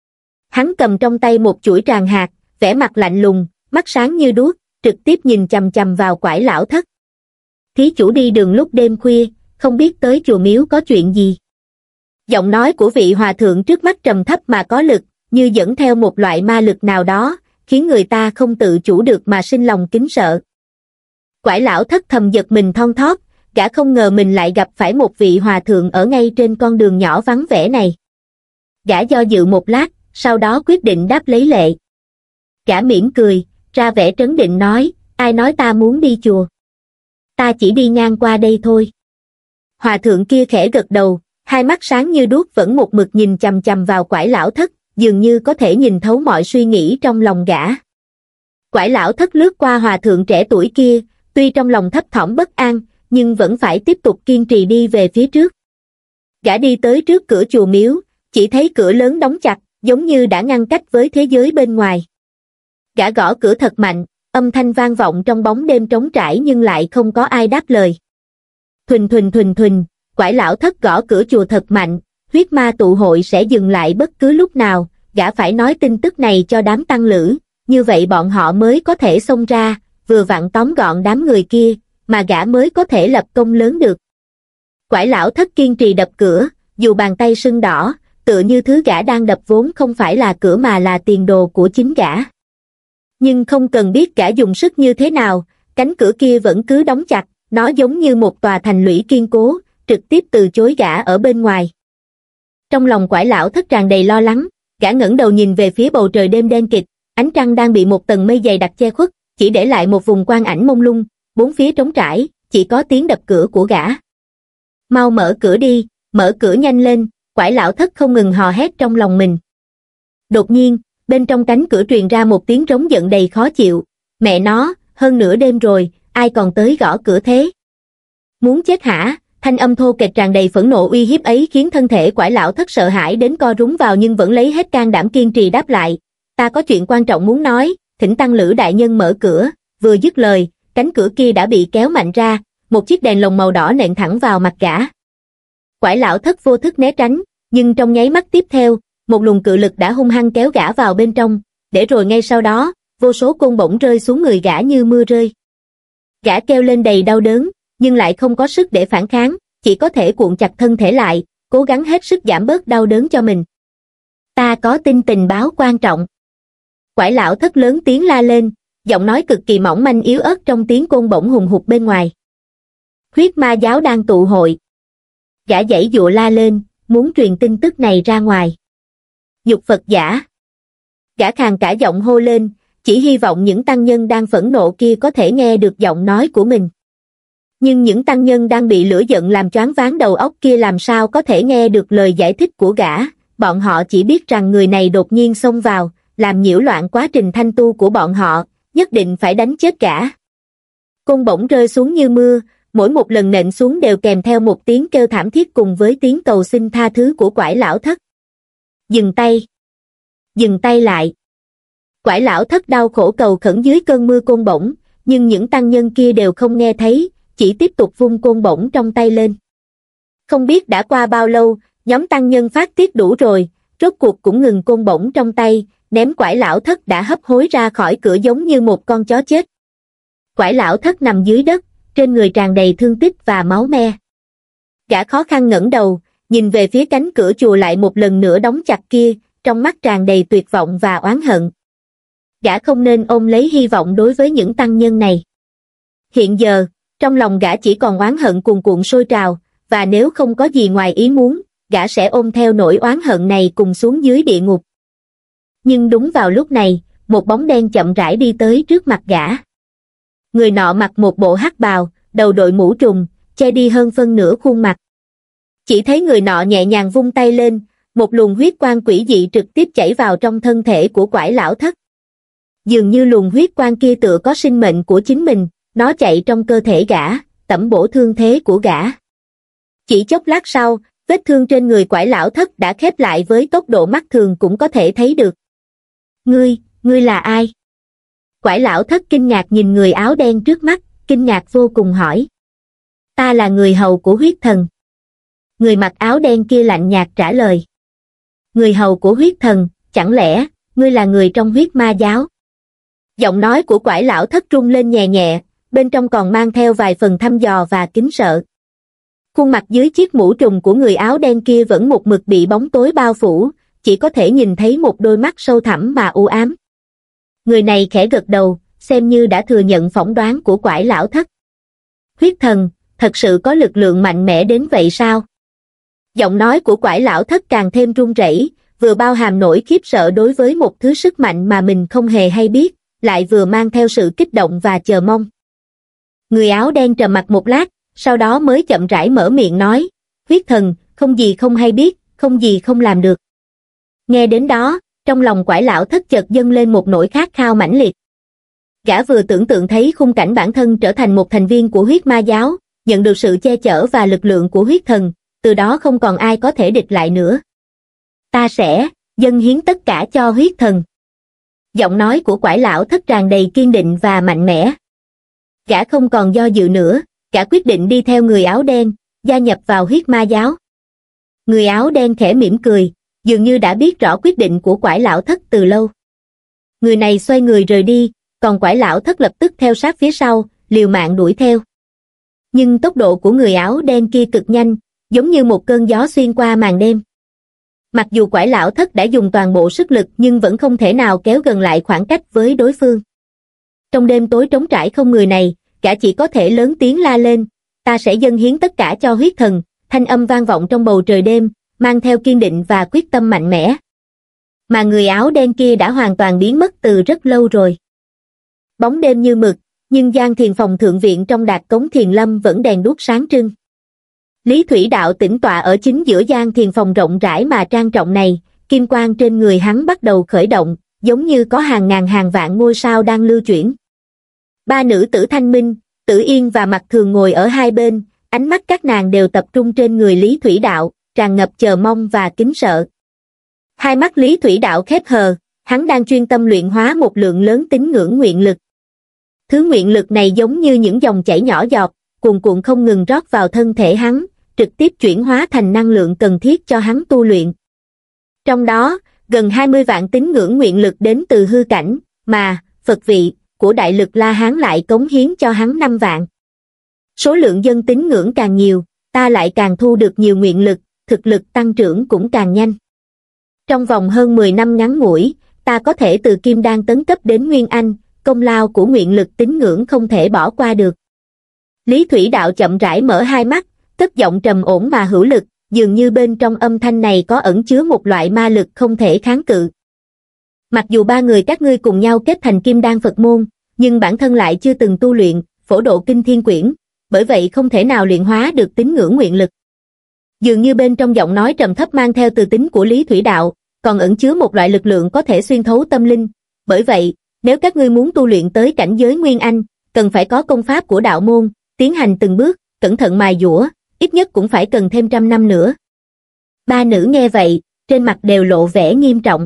Hắn cầm trong tay một chuỗi tràng hạt, vẻ mặt lạnh lùng, mắt sáng như đuốc, trực tiếp nhìn chằm chằm vào Quải lão thất. Thí chủ đi đường lúc đêm khuya, không biết tới chùa miếu có chuyện gì. Giọng nói của vị hòa thượng trước mắt trầm thấp mà có lực, như dẫn theo một loại ma lực nào đó, khiến người ta không tự chủ được mà sinh lòng kính sợ. Quải lão thất thầm giật mình thon thót, gã không ngờ mình lại gặp phải một vị hòa thượng ở ngay trên con đường nhỏ vắng vẻ này. Gã do dự một lát, sau đó quyết định đáp lấy lệ. Gã mỉm cười, ra vẻ trấn định nói, ai nói ta muốn đi chùa? Ta chỉ đi ngang qua đây thôi. Hòa thượng kia khẽ gật đầu, hai mắt sáng như đuốc vẫn một mực nhìn chằm chằm vào Quải lão thất, dường như có thể nhìn thấu mọi suy nghĩ trong lòng gã. Quải lão thất lướt qua hòa thượng trẻ tuổi kia, tuy trong lòng thấp thỏm bất an, nhưng vẫn phải tiếp tục kiên trì đi về phía trước. Gã đi tới trước cửa chùa miếu, chỉ thấy cửa lớn đóng chặt, giống như đã ngăn cách với thế giới bên ngoài. Gã gõ cửa thật mạnh, âm thanh vang vọng trong bóng đêm trống trải nhưng lại không có ai đáp lời. Thuình thuình thuình thuình, Quải lão thất gõ cửa chùa thật mạnh, huyết ma tụ hội sẽ dừng lại bất cứ lúc nào, gã phải nói tin tức này cho đám tăng lữ, như vậy bọn họ mới có thể xông ra, vừa vặn tóm gọn đám người kia, mà gã mới có thể lập công lớn được. Quải lão thất kiên trì đập cửa, dù bàn tay sưng đỏ, tựa như thứ gã đang đập vốn không phải là cửa mà là tiền đồ của chính gã. Nhưng không cần biết gã dùng sức như thế nào, cánh cửa kia vẫn cứ đóng chặt, nó giống như một tòa thành lũy kiên cố, trực tiếp từ chối gã ở bên ngoài. Trong lòng Quải lão thất tràn đầy lo lắng, gã ngẩng đầu nhìn về phía bầu trời đêm đen kịt, ánh trăng đang bị một tầng mây dày đặc che khuất, chỉ để lại một vùng quang ảnh mông lung, bốn phía trống trải, chỉ có tiếng đập cửa của gã. Mau mở cửa đi, mở cửa nhanh lên, Quải lão thất không ngừng hò hét trong lòng mình. Đột nhiên, bên trong cánh cửa truyền ra một tiếng trống giận đầy khó chịu, mẹ nó, hơn nửa đêm rồi, ai còn tới gõ cửa thế? Muốn chết hả? Thanh âm thô kệch tràn đầy phẫn nộ uy hiếp ấy khiến thân thể Quải lão thất sợ hãi đến co rúm vào nhưng vẫn lấy hết can đảm kiên trì đáp lại, ta có chuyện quan trọng muốn nói, thỉnh tăng lữ đại nhân mở cửa. Vừa dứt lời, cánh cửa kia đã bị kéo mạnh ra, một chiếc đèn lồng màu đỏ nện thẳng vào mặt gã. Quải lão thất vô thức né tránh, nhưng trong nháy mắt tiếp theo, một luồng cự lực đã hung hăng kéo gã vào bên trong, để rồi ngay sau đó, vô số côn bổng rơi xuống người gã như mưa rơi. Gã kêu lên đầy đau đớn, nhưng lại không có sức để phản kháng, chỉ có thể cuộn chặt thân thể lại, cố gắng hết sức giảm bớt đau đớn cho mình. Ta có tin tình báo quan trọng. Quải lão thất lớn tiếng la lên, giọng nói cực kỳ mỏng manh yếu ớt trong tiếng côn bổng hùng hục bên ngoài. Huyết ma giáo đang tụ hội. Gã giãy giụa la lên, muốn truyền tin tức này ra ngoài. Dục Phật giả. Gã khàn cả giọng hô lên, chỉ hy vọng những tăng nhân đang phẫn nộ kia có thể nghe được giọng nói của mình. Nhưng những tăng nhân đang bị lửa giận làm choáng váng đầu óc kia làm sao có thể nghe được lời giải thích của gã, bọn họ chỉ biết rằng người này đột nhiên xông vào, làm nhiễu loạn quá trình thanh tu của bọn họ, nhất định phải đánh chết gã. Côn bổng rơi xuống như mưa, mỗi một lần nện xuống đều kèm theo một tiếng kêu thảm thiết cùng với tiếng cầu xin tha thứ của Quải lão thất. Dừng tay! Dừng tay lại! Quải lão thất đau khổ cầu khẩn dưới cơn mưa côn bổng, nhưng những tăng nhân kia đều không nghe thấy, chỉ tiếp tục vung côn bổng trong tay lên. Không biết đã qua bao lâu, nhóm tăng nhân phát tiết đủ rồi, rốt cuộc cũng ngừng côn bổng trong tay, ném Quải lão thất đã hấp hối ra khỏi cửa giống như một con chó chết. Quải lão thất nằm dưới đất, trên người tràn đầy thương tích và máu me. Gã khó khăn ngẩng đầu, nhìn về phía cánh cửa chùa lại một lần nữa đóng chặt kia, trong mắt tràn đầy tuyệt vọng và oán hận. Gã không nên ôm lấy hy vọng đối với những tăng nhân này. Hiện giờ, trong lòng gã chỉ còn oán hận cuồn cuộn sôi trào, và nếu không có gì ngoài ý muốn, gã sẽ ôm theo nỗi oán hận này cùng xuống dưới địa ngục. Nhưng đúng vào lúc này, một bóng đen chậm rãi đi tới trước mặt gã. Người nọ mặc một bộ hắc bào, đầu đội mũ trùng, che đi hơn phân nửa khuôn mặt. Chỉ thấy người nọ nhẹ nhàng vung tay lên, một luồng huyết quang quỷ dị trực tiếp chảy vào trong thân thể của Quải lão thất. Dường như luồng huyết quang kia tựa có sinh mệnh của chính mình, nó chạy trong cơ thể gã, tẩm bổ thương thế của gã. Chỉ chốc lát sau, vết thương trên người Quải lão thất đã khép lại với tốc độ mắt thường cũng có thể thấy được. Ngươi, ngươi là ai? Quải lão thất kinh ngạc nhìn người áo đen trước mắt, kinh ngạc vô cùng hỏi. Ta là người hầu của huyết thần. Người mặc áo đen kia lạnh nhạt trả lời. Người hầu của huyết thần, chẳng lẽ, ngươi là người trong huyết ma giáo? Giọng nói của quải lão thất rung lên nhẹ nhẹ, bên trong còn mang theo vài phần thăm dò và kính sợ. Khuôn mặt dưới chiếc mũ trùm của người áo đen kia vẫn một mực bị bóng tối bao phủ, chỉ có thể nhìn thấy một đôi mắt sâu thẳm mà u ám. Người này khẽ gật đầu, xem như đã thừa nhận phỏng đoán của quải lão thất. Huyết thần, thật sự có lực lượng mạnh mẽ đến vậy sao? Giọng nói của quải lão thất càng thêm run rẩy, vừa bao hàm nỗi khiếp sợ đối với một thứ sức mạnh mà mình không hề hay biết, lại vừa mang theo sự kích động và chờ mong. Người áo đen trầm mặc một lát, sau đó mới chậm rãi mở miệng nói, huyết thần, không gì không hay biết, không gì không làm được. Nghe đến đó, trong lòng quải lão thất chợt dâng lên một nỗi khát khao mãnh liệt. Gã vừa tưởng tượng thấy khung cảnh bản thân trở thành một thành viên của huyết ma giáo, nhận được sự che chở và lực lượng của huyết thần, từ đó không còn ai có thể địch lại nữa. Ta sẽ dâng hiến tất cả cho huyết thần. Giọng nói của quải lão thất tràn đầy kiên định và mạnh mẽ. Gã không còn do dự nữa, gã quyết định đi theo người áo đen, gia nhập vào huyết ma giáo. Người áo đen khẽ mỉm cười, dường như đã biết rõ quyết định của quải lão thất từ lâu. Người này xoay người rời đi, còn quải lão thất lập tức theo sát phía sau, liều mạng đuổi theo. Nhưng tốc độ của người áo đen kia cực nhanh, giống như một cơn gió xuyên qua màn đêm. Mặc dù quải lão thất đã dùng toàn bộ sức lực nhưng vẫn không thể nào kéo gần lại khoảng cách với đối phương. Trong đêm tối trống trải không người này, gã chỉ có thể lớn tiếng la lên, ta sẽ dâng hiến tất cả cho huyết thần, thanh âm vang vọng trong bầu trời đêm, mang theo kiên định và quyết tâm mạnh mẽ. Mà người áo đen kia đã hoàn toàn biến mất từ rất lâu rồi. Bóng đêm như mực, nhưng gian thiền phòng thượng viện trong Đạt Cống Thiền Lâm vẫn đèn đuốc sáng trưng. Lý Thủy Đạo tĩnh tọa ở chính giữa gian thiền phòng rộng rãi mà trang trọng này, kim quang trên người hắn bắt đầu khởi động, giống như có hàng ngàn hàng vạn ngôi sao đang lưu chuyển. Ba nữ tử Thanh Minh, Tử Yên và Mặc Thường ngồi ở hai bên, ánh mắt các nàng đều tập trung trên người Lý Thủy Đạo, tràn ngập chờ mong và kính sợ. Hai mắt Lý Thủy Đạo khép hờ, hắn đang chuyên tâm luyện hóa một lượng lớn tín ngưỡng nguyện lực. Thứ nguyện lực này giống như những dòng chảy nhỏ giọt, cuồn cuộn không ngừng rót vào thân thể hắn, trực tiếp chuyển hóa thành năng lượng cần thiết cho hắn tu luyện. Trong đó, gần hai mươi vạn tín ngưỡng nguyện lực đến từ hư cảnh, mà, Phật vị, của Đại Lực La Hán lại cống hiến cho hắn năm vạn. Số lượng dân tín ngưỡng càng nhiều, ta lại càng thu được nhiều nguyện lực, thực lực tăng trưởng cũng càng nhanh. Trong vòng hơn mười năm ngắn ngủi, ta có thể từ Kim Đan tấn cấp đến Nguyên Anh, công lao của nguyện lực tín ngưỡng không thể bỏ qua được. Lý Thủy Đạo chậm rãi mở hai mắt, cất giọng trầm ổn mà hữu lực, dường như bên trong âm thanh này có ẩn chứa một loại ma lực không thể kháng cự. Mặc dù ba người các ngươi cùng nhau kết thành Kim Đan Phật môn, nhưng bản thân lại chưa từng tu luyện Phổ Độ Kinh Thiên Quyển, bởi vậy không thể nào luyện hóa được tín ngưỡng nguyện lực. Dường như bên trong giọng nói trầm thấp mang theo từ tính của Lý Thủy Đạo, còn ẩn chứa một loại lực lượng có thể xuyên thấu tâm linh, bởi vậy, nếu các ngươi muốn tu luyện tới cảnh giới Nguyên Anh, cần phải có công pháp của đạo môn, tiến hành từng bước, cẩn thận mài dũa, ít nhất cũng phải cần thêm trăm năm nữa. Ba nữ nghe vậy, trên mặt đều lộ vẻ nghiêm trọng.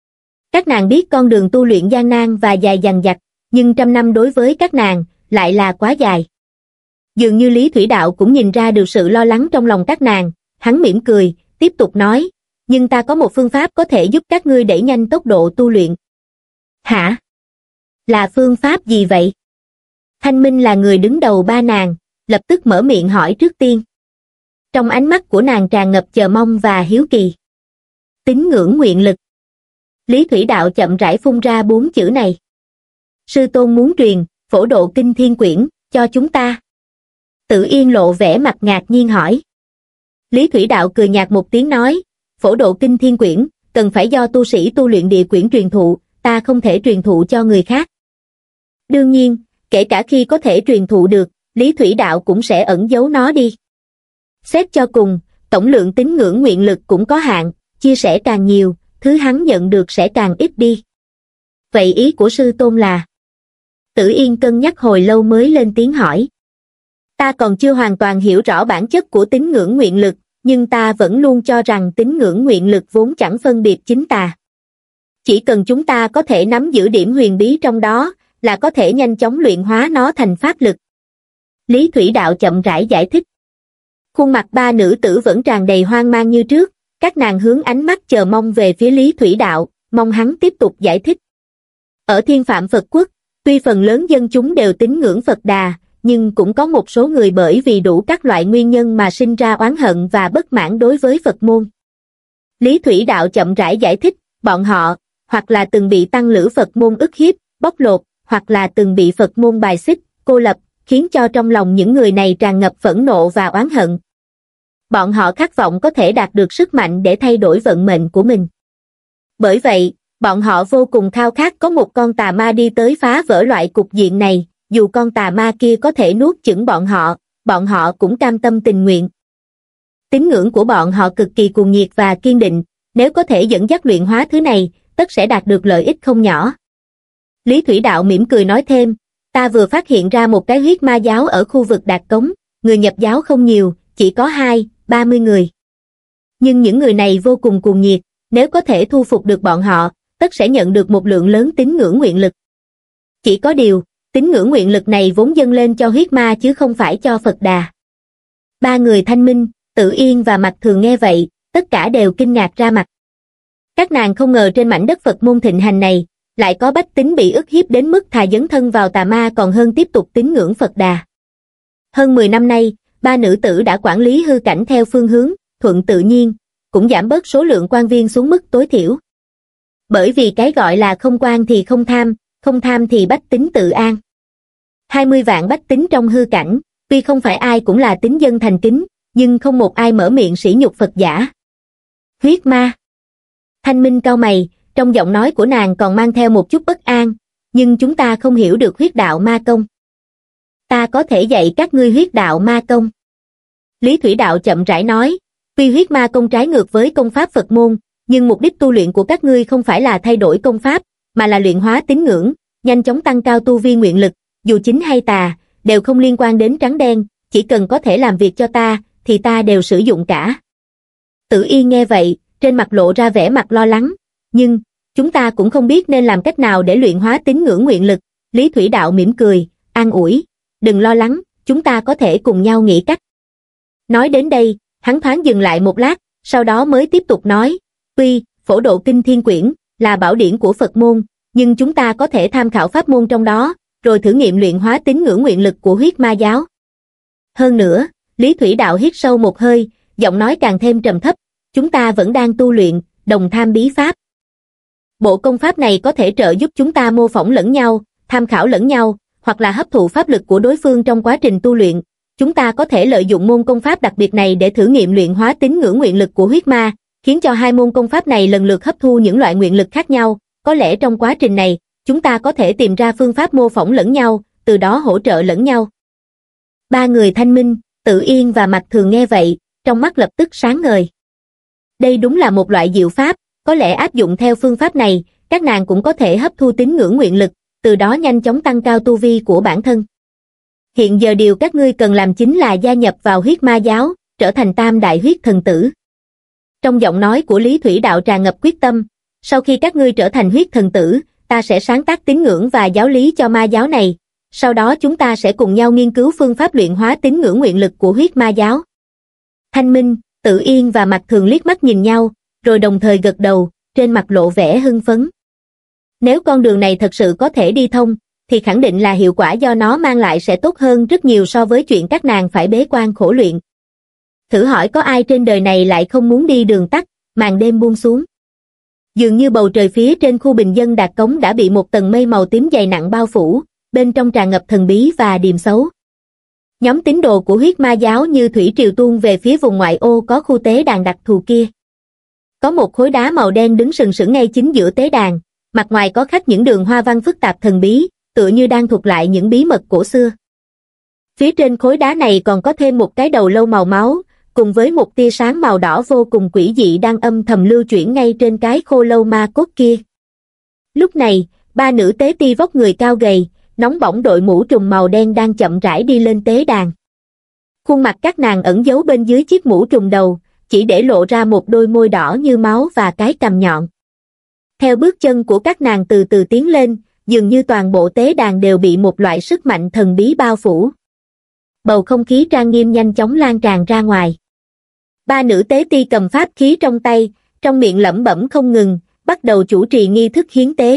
Các nàng biết con đường tu luyện gian nan và dài dằng dặc, nhưng trăm năm đối với các nàng, lại là quá dài. Dường như Lý Thủy Đạo cũng nhìn ra được sự lo lắng trong lòng các nàng, hắn mỉm cười, tiếp tục nói, nhưng ta có một phương pháp có thể giúp các ngươi đẩy nhanh tốc độ tu luyện. Hả? Là phương pháp gì vậy? Thanh Minh là người đứng đầu ba nàng, lập tức mở miệng hỏi trước tiên. Trong ánh mắt của nàng tràn ngập chờ mong và hiếu kỳ. Tín ngưỡng nguyện lực. Lý Thủy Đạo chậm rãi phun ra bốn chữ này. Sư tôn muốn truyền, Phổ Độ Kinh Thiên Quyển, cho chúng ta. Tử Yên lộ vẻ mặt ngạc nhiên hỏi. Lý Thủy Đạo cười nhạt một tiếng nói, Phổ Độ Kinh Thiên Quyển, cần phải do tu sĩ tu luyện địa quyển truyền thụ, ta không thể truyền thụ cho người khác. Đương nhiên, kể cả khi có thể truyền thụ được, Lý Thủy Đạo cũng sẽ ẩn giấu nó đi. Xét cho cùng, tổng lượng tín ngưỡng nguyện lực cũng có hạn, chia sẻ càng nhiều, thứ hắn nhận được sẽ càng ít đi. Vậy ý của sư tôn là? Tử Yên cân nhắc hồi lâu mới lên tiếng hỏi. Ta còn chưa hoàn toàn hiểu rõ bản chất của tín ngưỡng nguyện lực, nhưng ta vẫn luôn cho rằng tín ngưỡng nguyện lực vốn chẳng phân biệt chính tà. Chỉ cần chúng ta có thể nắm giữ điểm huyền bí trong đó, là có thể nhanh chóng luyện hóa nó thành pháp lực. Lý Thủy Đạo chậm rãi giải thích. Khuôn mặt ba nữ tử vẫn tràn đầy hoang mang như trước, các nàng hướng ánh mắt chờ mong về phía Lý Thủy Đạo, mong hắn tiếp tục giải thích. Ở Thiên Phạm Phật Quốc, tuy phần lớn dân chúng đều tín ngưỡng Phật Đà, nhưng cũng có một số người bởi vì đủ các loại nguyên nhân mà sinh ra oán hận và bất mãn đối với Phật môn. Lý Thủy Đạo chậm rãi giải thích, bọn họ, hoặc là từng bị tăng lữ Phật môn ức hiếp, bóc lột, hoặc là từng bị Phật môn bài xích, cô lập, khiến cho trong lòng những người này tràn ngập phẫn nộ và oán hận. Bọn họ khát vọng có thể đạt được sức mạnh để thay đổi vận mệnh của mình. Bởi vậy, bọn họ vô cùng khao khát có một con tà ma đi tới phá vỡ loại cục diện này, dù con tà ma kia có thể nuốt chửng bọn họ, bọn họ cũng cam tâm tình nguyện. Tín ngưỡng của bọn họ cực kỳ cuồng nhiệt và kiên định, nếu có thể dẫn dắt luyện hóa thứ này, tất sẽ đạt được lợi ích không nhỏ. Lý Thủy Đạo mỉm cười nói thêm, ta vừa phát hiện ra một cái huyết ma giáo ở khu vực Đạt Cống, người nhập giáo không nhiều, chỉ có hai, ba mươi người. Nhưng những người này vô cùng cuồng nhiệt, nếu có thể thu phục được bọn họ, tất sẽ nhận được một lượng lớn tín ngưỡng nguyện lực. Chỉ có điều, tín ngưỡng nguyện lực này vốn dâng lên cho huyết ma chứ không phải cho Phật Đà. Ba người Thanh Minh, Tự Yên và Mạc Thường nghe vậy, tất cả đều kinh ngạc ra mặt. Các nàng không ngờ trên mảnh đất Phật môn thịnh hành này, lại có bách tính bị ức hiếp đến mức thà dấn thân vào tà ma còn hơn tiếp tục tín ngưỡng Phật Đà. Hơn mười năm nay, ba nữ tử đã quản lý hư cảnh theo phương hướng thuận tự nhiên, cũng giảm bớt số lượng quan viên xuống mức tối thiểu. Bởi vì cái gọi là không quan thì không tham, không tham thì bách tính tự an. hai mươi vạn bách tính trong hư cảnh, tuy không phải ai cũng là tín dân thành kính, nhưng không một ai mở miệng sỉ nhục Phật giả. Huyết ma. Thanh Minh cau mày, trong giọng nói của nàng còn mang theo một chút bất an, nhưng chúng ta không hiểu được huyết đạo ma công. Ta có thể dạy các ngươi huyết đạo ma công. Lý Thủy Đạo chậm rãi nói, tuy huyết ma công trái ngược với công pháp Phật môn, nhưng mục đích tu luyện của các ngươi không phải là thay đổi công pháp, mà là luyện hóa tín ngưỡng, nhanh chóng tăng cao tu vi nguyện lực, dù chính hay tà, đều không liên quan đến trắng đen, chỉ cần có thể làm việc cho ta, thì ta đều sử dụng cả. Tự Yên nghe vậy, trên mặt lộ ra vẻ mặt lo lắng, nhưng, chúng ta cũng không biết nên làm cách nào để luyện hóa tín ngưỡng nguyện lực. Lý Thủy Đạo mỉm cười, an ủi, đừng lo lắng, chúng ta có thể cùng nhau nghĩ cách. Nói đến đây, hắn thoáng dừng lại một lát, sau đó mới tiếp tục nói, tuy, Phổ Độ Kinh Thiên Quyển, là bảo điển của Phật môn, nhưng chúng ta có thể tham khảo pháp môn trong đó, rồi thử nghiệm luyện hóa tín ngưỡng nguyện lực của huyết ma giáo. Hơn nữa, Lý Thủy Đạo hít sâu một hơi, giọng nói càng thêm trầm thấp, chúng ta vẫn đang tu luyện, đồng tham bí pháp. Bộ công pháp này có thể trợ giúp chúng ta mô phỏng lẫn nhau, tham khảo lẫn nhau, hoặc là hấp thụ pháp lực của đối phương trong quá trình tu luyện. Chúng ta có thể lợi dụng môn công pháp đặc biệt này để thử nghiệm luyện hóa tín ngưỡng nguyện lực của huyết ma, khiến cho hai môn công pháp này lần lượt hấp thu những loại nguyện lực khác nhau. Có lẽ trong quá trình này, chúng ta có thể tìm ra phương pháp mô phỏng lẫn nhau, từ đó hỗ trợ lẫn nhau. Ba người Thanh Minh, Tự Yên và Mạc Thường nghe vậy, trong mắt lập tức sáng ngời. Đây đúng là một loại diệu pháp, có lẽ áp dụng theo phương pháp này, các nàng cũng có thể hấp thu tín ngưỡng nguyện lực, từ đó nhanh chóng tăng cao tu vi của bản thân. Hiện giờ điều các ngươi cần làm chính là gia nhập vào huyết ma giáo, trở thành tam đại huyết thần tử. Trong giọng nói của Lý Thủy Đạo tràn ngập quyết tâm, sau khi các ngươi trở thành huyết thần tử, ta sẽ sáng tác tín ngưỡng và giáo lý cho ma giáo này, sau đó chúng ta sẽ cùng nhau nghiên cứu phương pháp luyện hóa tín ngưỡng nguyện lực của huyết ma giáo. Thanh Minh, Tự Yên và Mạc Thường liếc mắt nhìn nhau, rồi đồng thời gật đầu, trên mặt lộ vẻ hưng phấn. Nếu con đường này thật sự có thể đi thông, thì khẳng định là hiệu quả do nó mang lại sẽ tốt hơn rất nhiều so với chuyện các nàng phải bế quan khổ luyện. Thử hỏi có ai trên đời này lại không muốn đi đường tắt, màn đêm buông xuống. Dường như bầu trời phía trên khu bình dân Đạt Cống đã bị một tầng mây màu tím dày nặng bao phủ, bên trong tràn ngập thần bí và điềm xấu. Nhóm tín đồ của huyết ma giáo như thủy triều tuôn về phía vùng ngoại ô có khu tế đàn đặc thù kia. Có một khối đá màu đen đứng sừng sững ngay chính giữa tế đàn, mặt ngoài có khắc những đường hoa văn phức tạp thần bí, tựa như đang thuật lại những bí mật cổ xưa. Phía trên khối đá này còn có thêm một cái đầu lâu màu máu, cùng với một tia sáng màu đỏ vô cùng quỷ dị đang âm thầm lưu chuyển ngay trên cái khô lâu ma cốt kia. Lúc này, ba nữ tế ti vóc người cao gầy, nóng bỏng đội mũ trùm màu đen đang chậm rãi đi lên tế đàn. Khuôn mặt các nàng ẩn giấu bên dưới chiếc mũ trùm đầu, chỉ để lộ ra một đôi môi đỏ như máu và cái cằm nhọn. Theo bước chân của các nàng từ từ tiến lên, dường như toàn bộ tế đàn đều bị một loại sức mạnh thần bí bao phủ. Bầu không khí trang nghiêm nhanh chóng lan tràn ra ngoài. Ba nữ tế ti cầm pháp khí trong tay, trong miệng lẩm bẩm không ngừng, bắt đầu chủ trì nghi thức hiến tế.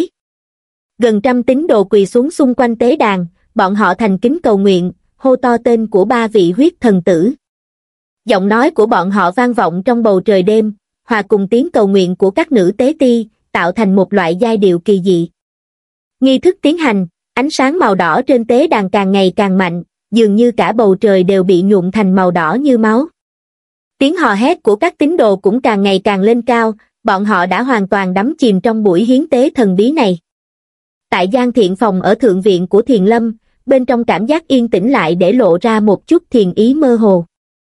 Gần trăm tín đồ quỳ xuống xung quanh tế đàn, bọn họ thành kính cầu nguyện, hô to tên của ba vị huyết thần tử. Giọng nói của bọn họ vang vọng trong bầu trời đêm, hòa cùng tiếng cầu nguyện của các nữ tế ti, tạo thành một loại giai điệu kỳ dị. Nghi thức tiến hành, ánh sáng màu đỏ trên tế đàn càng ngày càng mạnh, dường như cả bầu trời đều bị nhuộm thành màu đỏ như máu. Tiếng hò hét của các tín đồ cũng càng ngày càng lên cao, bọn họ đã hoàn toàn đắm chìm trong buổi hiến tế thần bí này. Tại gian thiện phòng ở thượng viện của Thiền Lâm, bên trong cảm giác yên tĩnh lại để lộ ra một chút thiền ý mơ hồ.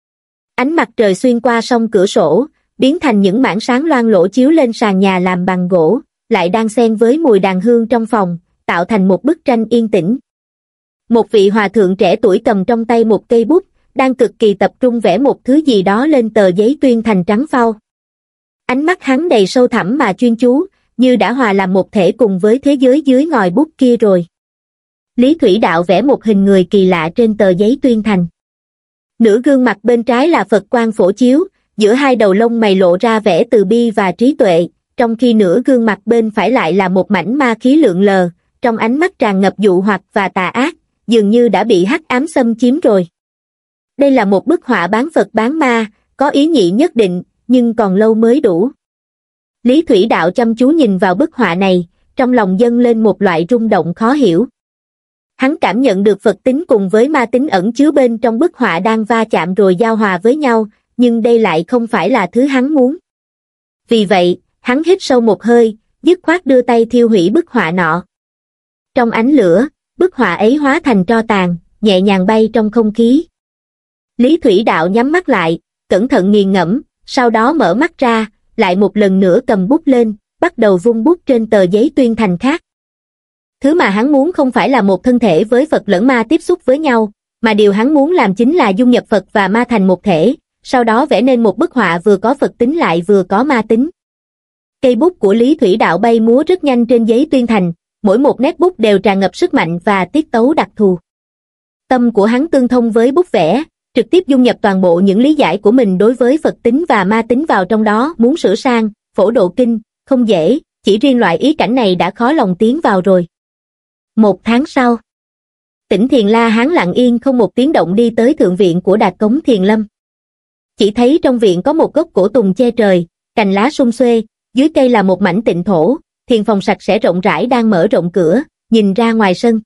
Ánh mặt trời xuyên qua song cửa sổ, biến thành những mảng sáng loang lổ chiếu lên sàn nhà làm bằng gỗ, lại đang xen với mùi đàn hương trong phòng, tạo thành một bức tranh yên tĩnh. Một vị hòa thượng trẻ tuổi cầm trong tay một cây bút, đang cực kỳ tập trung vẽ một thứ gì đó lên tờ giấy tuyên thành trắng phau. Ánh mắt hắn đầy sâu thẳm mà chuyên chú, như đã hòa làm một thể cùng với thế giới dưới ngòi bút kia rồi. Lý Thủy Đạo vẽ một hình người kỳ lạ trên tờ giấy tuyên thành. Nửa gương mặt bên trái là Phật quang phổ chiếu, giữa hai đầu lông mày lộ ra vẻ từ bi và trí tuệ, trong khi nửa gương mặt bên phải lại là một mảnh ma khí lượn lờ, trong ánh mắt tràn ngập dụ hoặc và tà ác, dường như đã bị hắc ám xâm chiếm rồi. Đây là một bức họa bán Phật bán ma, có ý nhị nhất định, nhưng còn lâu mới đủ. Lý Thủy Đạo chăm chú nhìn vào bức họa này, trong lòng dâng lên một loại rung động khó hiểu. Hắn cảm nhận được Phật tính cùng với ma tính ẩn chứa bên trong bức họa đang va chạm rồi giao hòa với nhau, nhưng đây lại không phải là thứ hắn muốn. Vì vậy, hắn hít sâu một hơi, dứt khoát đưa tay thiêu hủy bức họa nọ. Trong ánh lửa, bức họa ấy hóa thành tro tàn, nhẹ nhàng bay trong không khí. Lý Thủy Đạo nhắm mắt lại, cẩn thận nghiền ngẫm, sau đó mở mắt ra, lại một lần nữa cầm bút lên, bắt đầu vung bút trên tờ giấy tuyên thành khác. Thứ mà hắn muốn không phải là một thân thể với Phật lẫn ma tiếp xúc với nhau, mà điều hắn muốn làm chính là dung nhập Phật và ma thành một thể, sau đó vẽ nên một bức họa vừa có Phật tính lại vừa có ma tính. Cây bút của Lý Thủy Đạo bay múa rất nhanh trên giấy tuyên thành, mỗi một nét bút đều tràn ngập sức mạnh và tiết tấu đặc thù. Tâm của hắn tương thông với bút vẽ, trực tiếp dung nhập toàn bộ những lý giải của mình đối với Phật tính và ma tính vào trong đó. Muốn sửa sang, phổ độ kinh, không dễ, chỉ riêng loại ý cảnh này đã khó lòng tiến vào rồi. Một tháng sau, Tỉnh Thiền La Hán lặng yên không một tiếng động đi tới thượng viện của Đạt Cống Thiền Lâm. Chỉ thấy trong viện có một gốc cổ tùng che trời, cành lá sum xuê, dưới cây là một mảnh tịnh thổ, thiền phòng sạch sẽ rộng rãi đang mở rộng cửa, nhìn ra ngoài sân.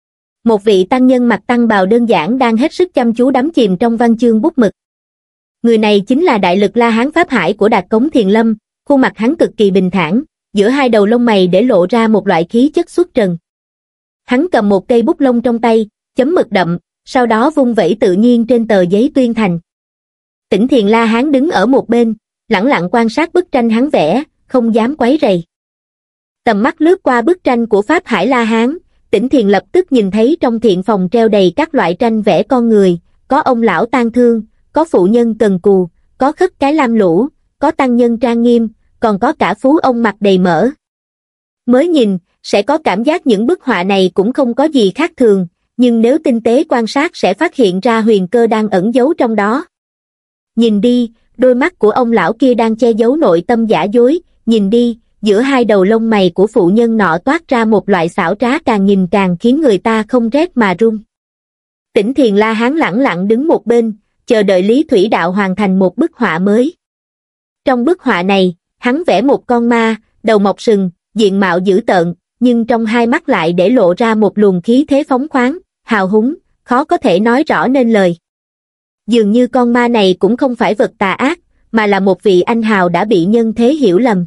Một vị tăng nhân mặc tăng bào đơn giản đang hết sức chăm chú đắm chìm trong văn chương bút mực. Người này chính là đại lực La Hán Pháp Hải của Đạt Cống Thiền Lâm, khuôn mặt hắn cực kỳ bình thản, giữa hai đầu lông mày để lộ ra một loại khí chất xuất trần. Hắn cầm một cây bút lông trong tay, chấm mực đậm, sau đó vung vẩy tự nhiên trên tờ giấy tuyên thành. Tỉnh Thiền La Hán đứng ở một bên, lẳng lặng quan sát bức tranh hắn vẽ, không dám quấy rầy. Tầm mắt lướt qua bức tranh của Pháp Hải La Hán, Tỉnh Thiền lập tức nhìn thấy trong thiện phòng treo đầy các loại tranh vẽ con người, có ông lão tang thương, có phụ nhân cần cù, có khất cái lam lũ, có tăng nhân trang nghiêm, còn có cả phú ông mặt đầy mỡ. Mới nhìn, sẽ có cảm giác những bức họa này cũng không có gì khác thường, nhưng nếu tinh tế quan sát sẽ phát hiện ra huyền cơ đang ẩn giấu trong đó. Nhìn đi, đôi mắt của ông lão kia đang che giấu nội tâm giả dối, nhìn đi, giữa hai đầu lông mày của phụ nhân nọ toát ra một loại xảo trá càng nhìn càng khiến người ta không rét mà run. Tỉnh Thiền La Hán lẳng lặng đứng một bên, chờ đợi Lý Thủy Đạo hoàn thành một bức họa mới. Trong bức họa này, hắn vẽ một con ma, đầu mọc sừng, diện mạo dữ tợn, nhưng trong hai mắt lại để lộ ra một luồng khí thế phóng khoáng, hào húng, khó có thể nói rõ nên lời. Dường như con ma này cũng không phải vật tà ác, mà là một vị anh hào đã bị nhân thế hiểu lầm.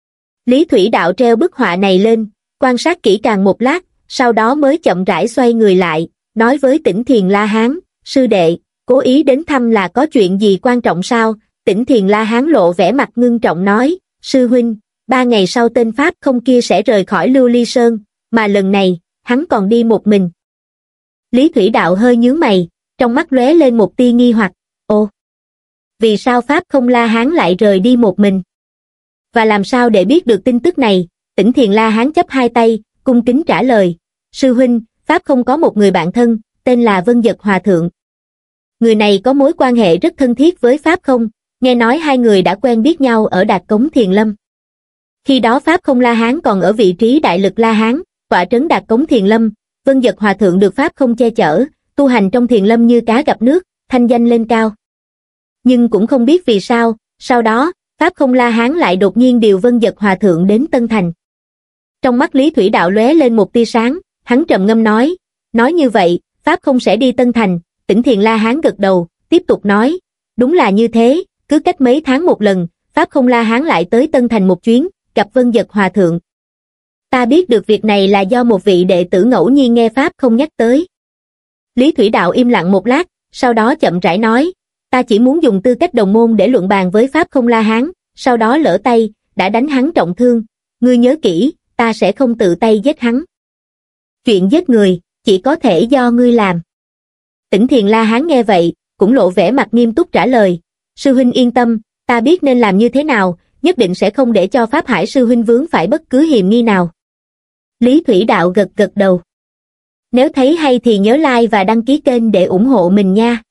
Lý Thủy Đạo treo bức họa này lên, quan sát kỹ càng một lát, sau đó mới chậm rãi xoay người lại, nói với Tỉnh Thiền La Hán, sư đệ, cố ý đến thăm là có chuyện gì quan trọng sao? Tỉnh Thiền La Hán lộ vẻ mặt ngưng trọng nói, sư huynh, ba ngày sau tên Pháp không kia sẽ rời khỏi Lưu Ly Sơn, mà lần này, hắn còn đi một mình. Lý Thủy Đạo hơi nhướng mày, trong mắt lóe lên một tia nghi hoặc, ồ, vì sao Pháp không La Hán lại rời đi một mình? Và làm sao để biết được tin tức này? Tỉnh Thiền La Hán chắp hai tay, cung kính trả lời, sư huynh, Pháp không có một người bạn thân, tên là Vân Dật Hòa Thượng. Người này có mối quan hệ rất thân thiết với Pháp không, nghe nói hai người đã quen biết nhau ở Đạt Cống Thiền Lâm. Khi đó Pháp Không La Hán còn ở vị trí Đại Lực La Hán, tọa trấn Đạt Cống Thiền Lâm. Vân Dật Hòa Thượng được Pháp Không che chở, tu hành trong Thiền Lâm như cá gặp nước, thanh danh lên cao. Nhưng cũng không biết vì sao, sau đó, Pháp Không La Hán lại đột nhiên điều Vân Dật Hòa Thượng đến Tân Thành. Trong mắt Lý Thủy Đạo lóe lên một tia sáng, hắn trầm ngâm nói, nói như vậy, Pháp Không sẽ đi Tân Thành. Tỉnh Thiền La Hán gật đầu, tiếp tục nói, đúng là như thế, cứ cách mấy tháng một lần, Pháp Không La Hán lại tới Tân Thành một chuyến, gặp Vân Dật Hòa Thượng. Ta biết được việc này là do một vị đệ tử ngẫu nhiên nghe Pháp Không nhắc tới. Lý Thủy Đạo im lặng một lát, sau đó chậm rãi nói, ta chỉ muốn dùng tư cách đồng môn để luận bàn với Pháp Không La Hán, sau đó lỡ tay, đã đánh hắn trọng thương. Ngươi nhớ kỹ, ta sẽ không tự tay giết hắn. Chuyện giết người, chỉ có thể do ngươi làm. Tỉnh Thiền La Hán nghe vậy, cũng lộ vẻ mặt nghiêm túc trả lời, sư huynh yên tâm, ta biết nên làm như thế nào, nhất định sẽ không để cho Pháp Hải sư huynh vướng phải bất cứ hiềm nghi nào. Lý Thủy Đạo gật gật đầu. Nếu thấy hay thì nhớ like và đăng ký kênh để ủng hộ mình nha.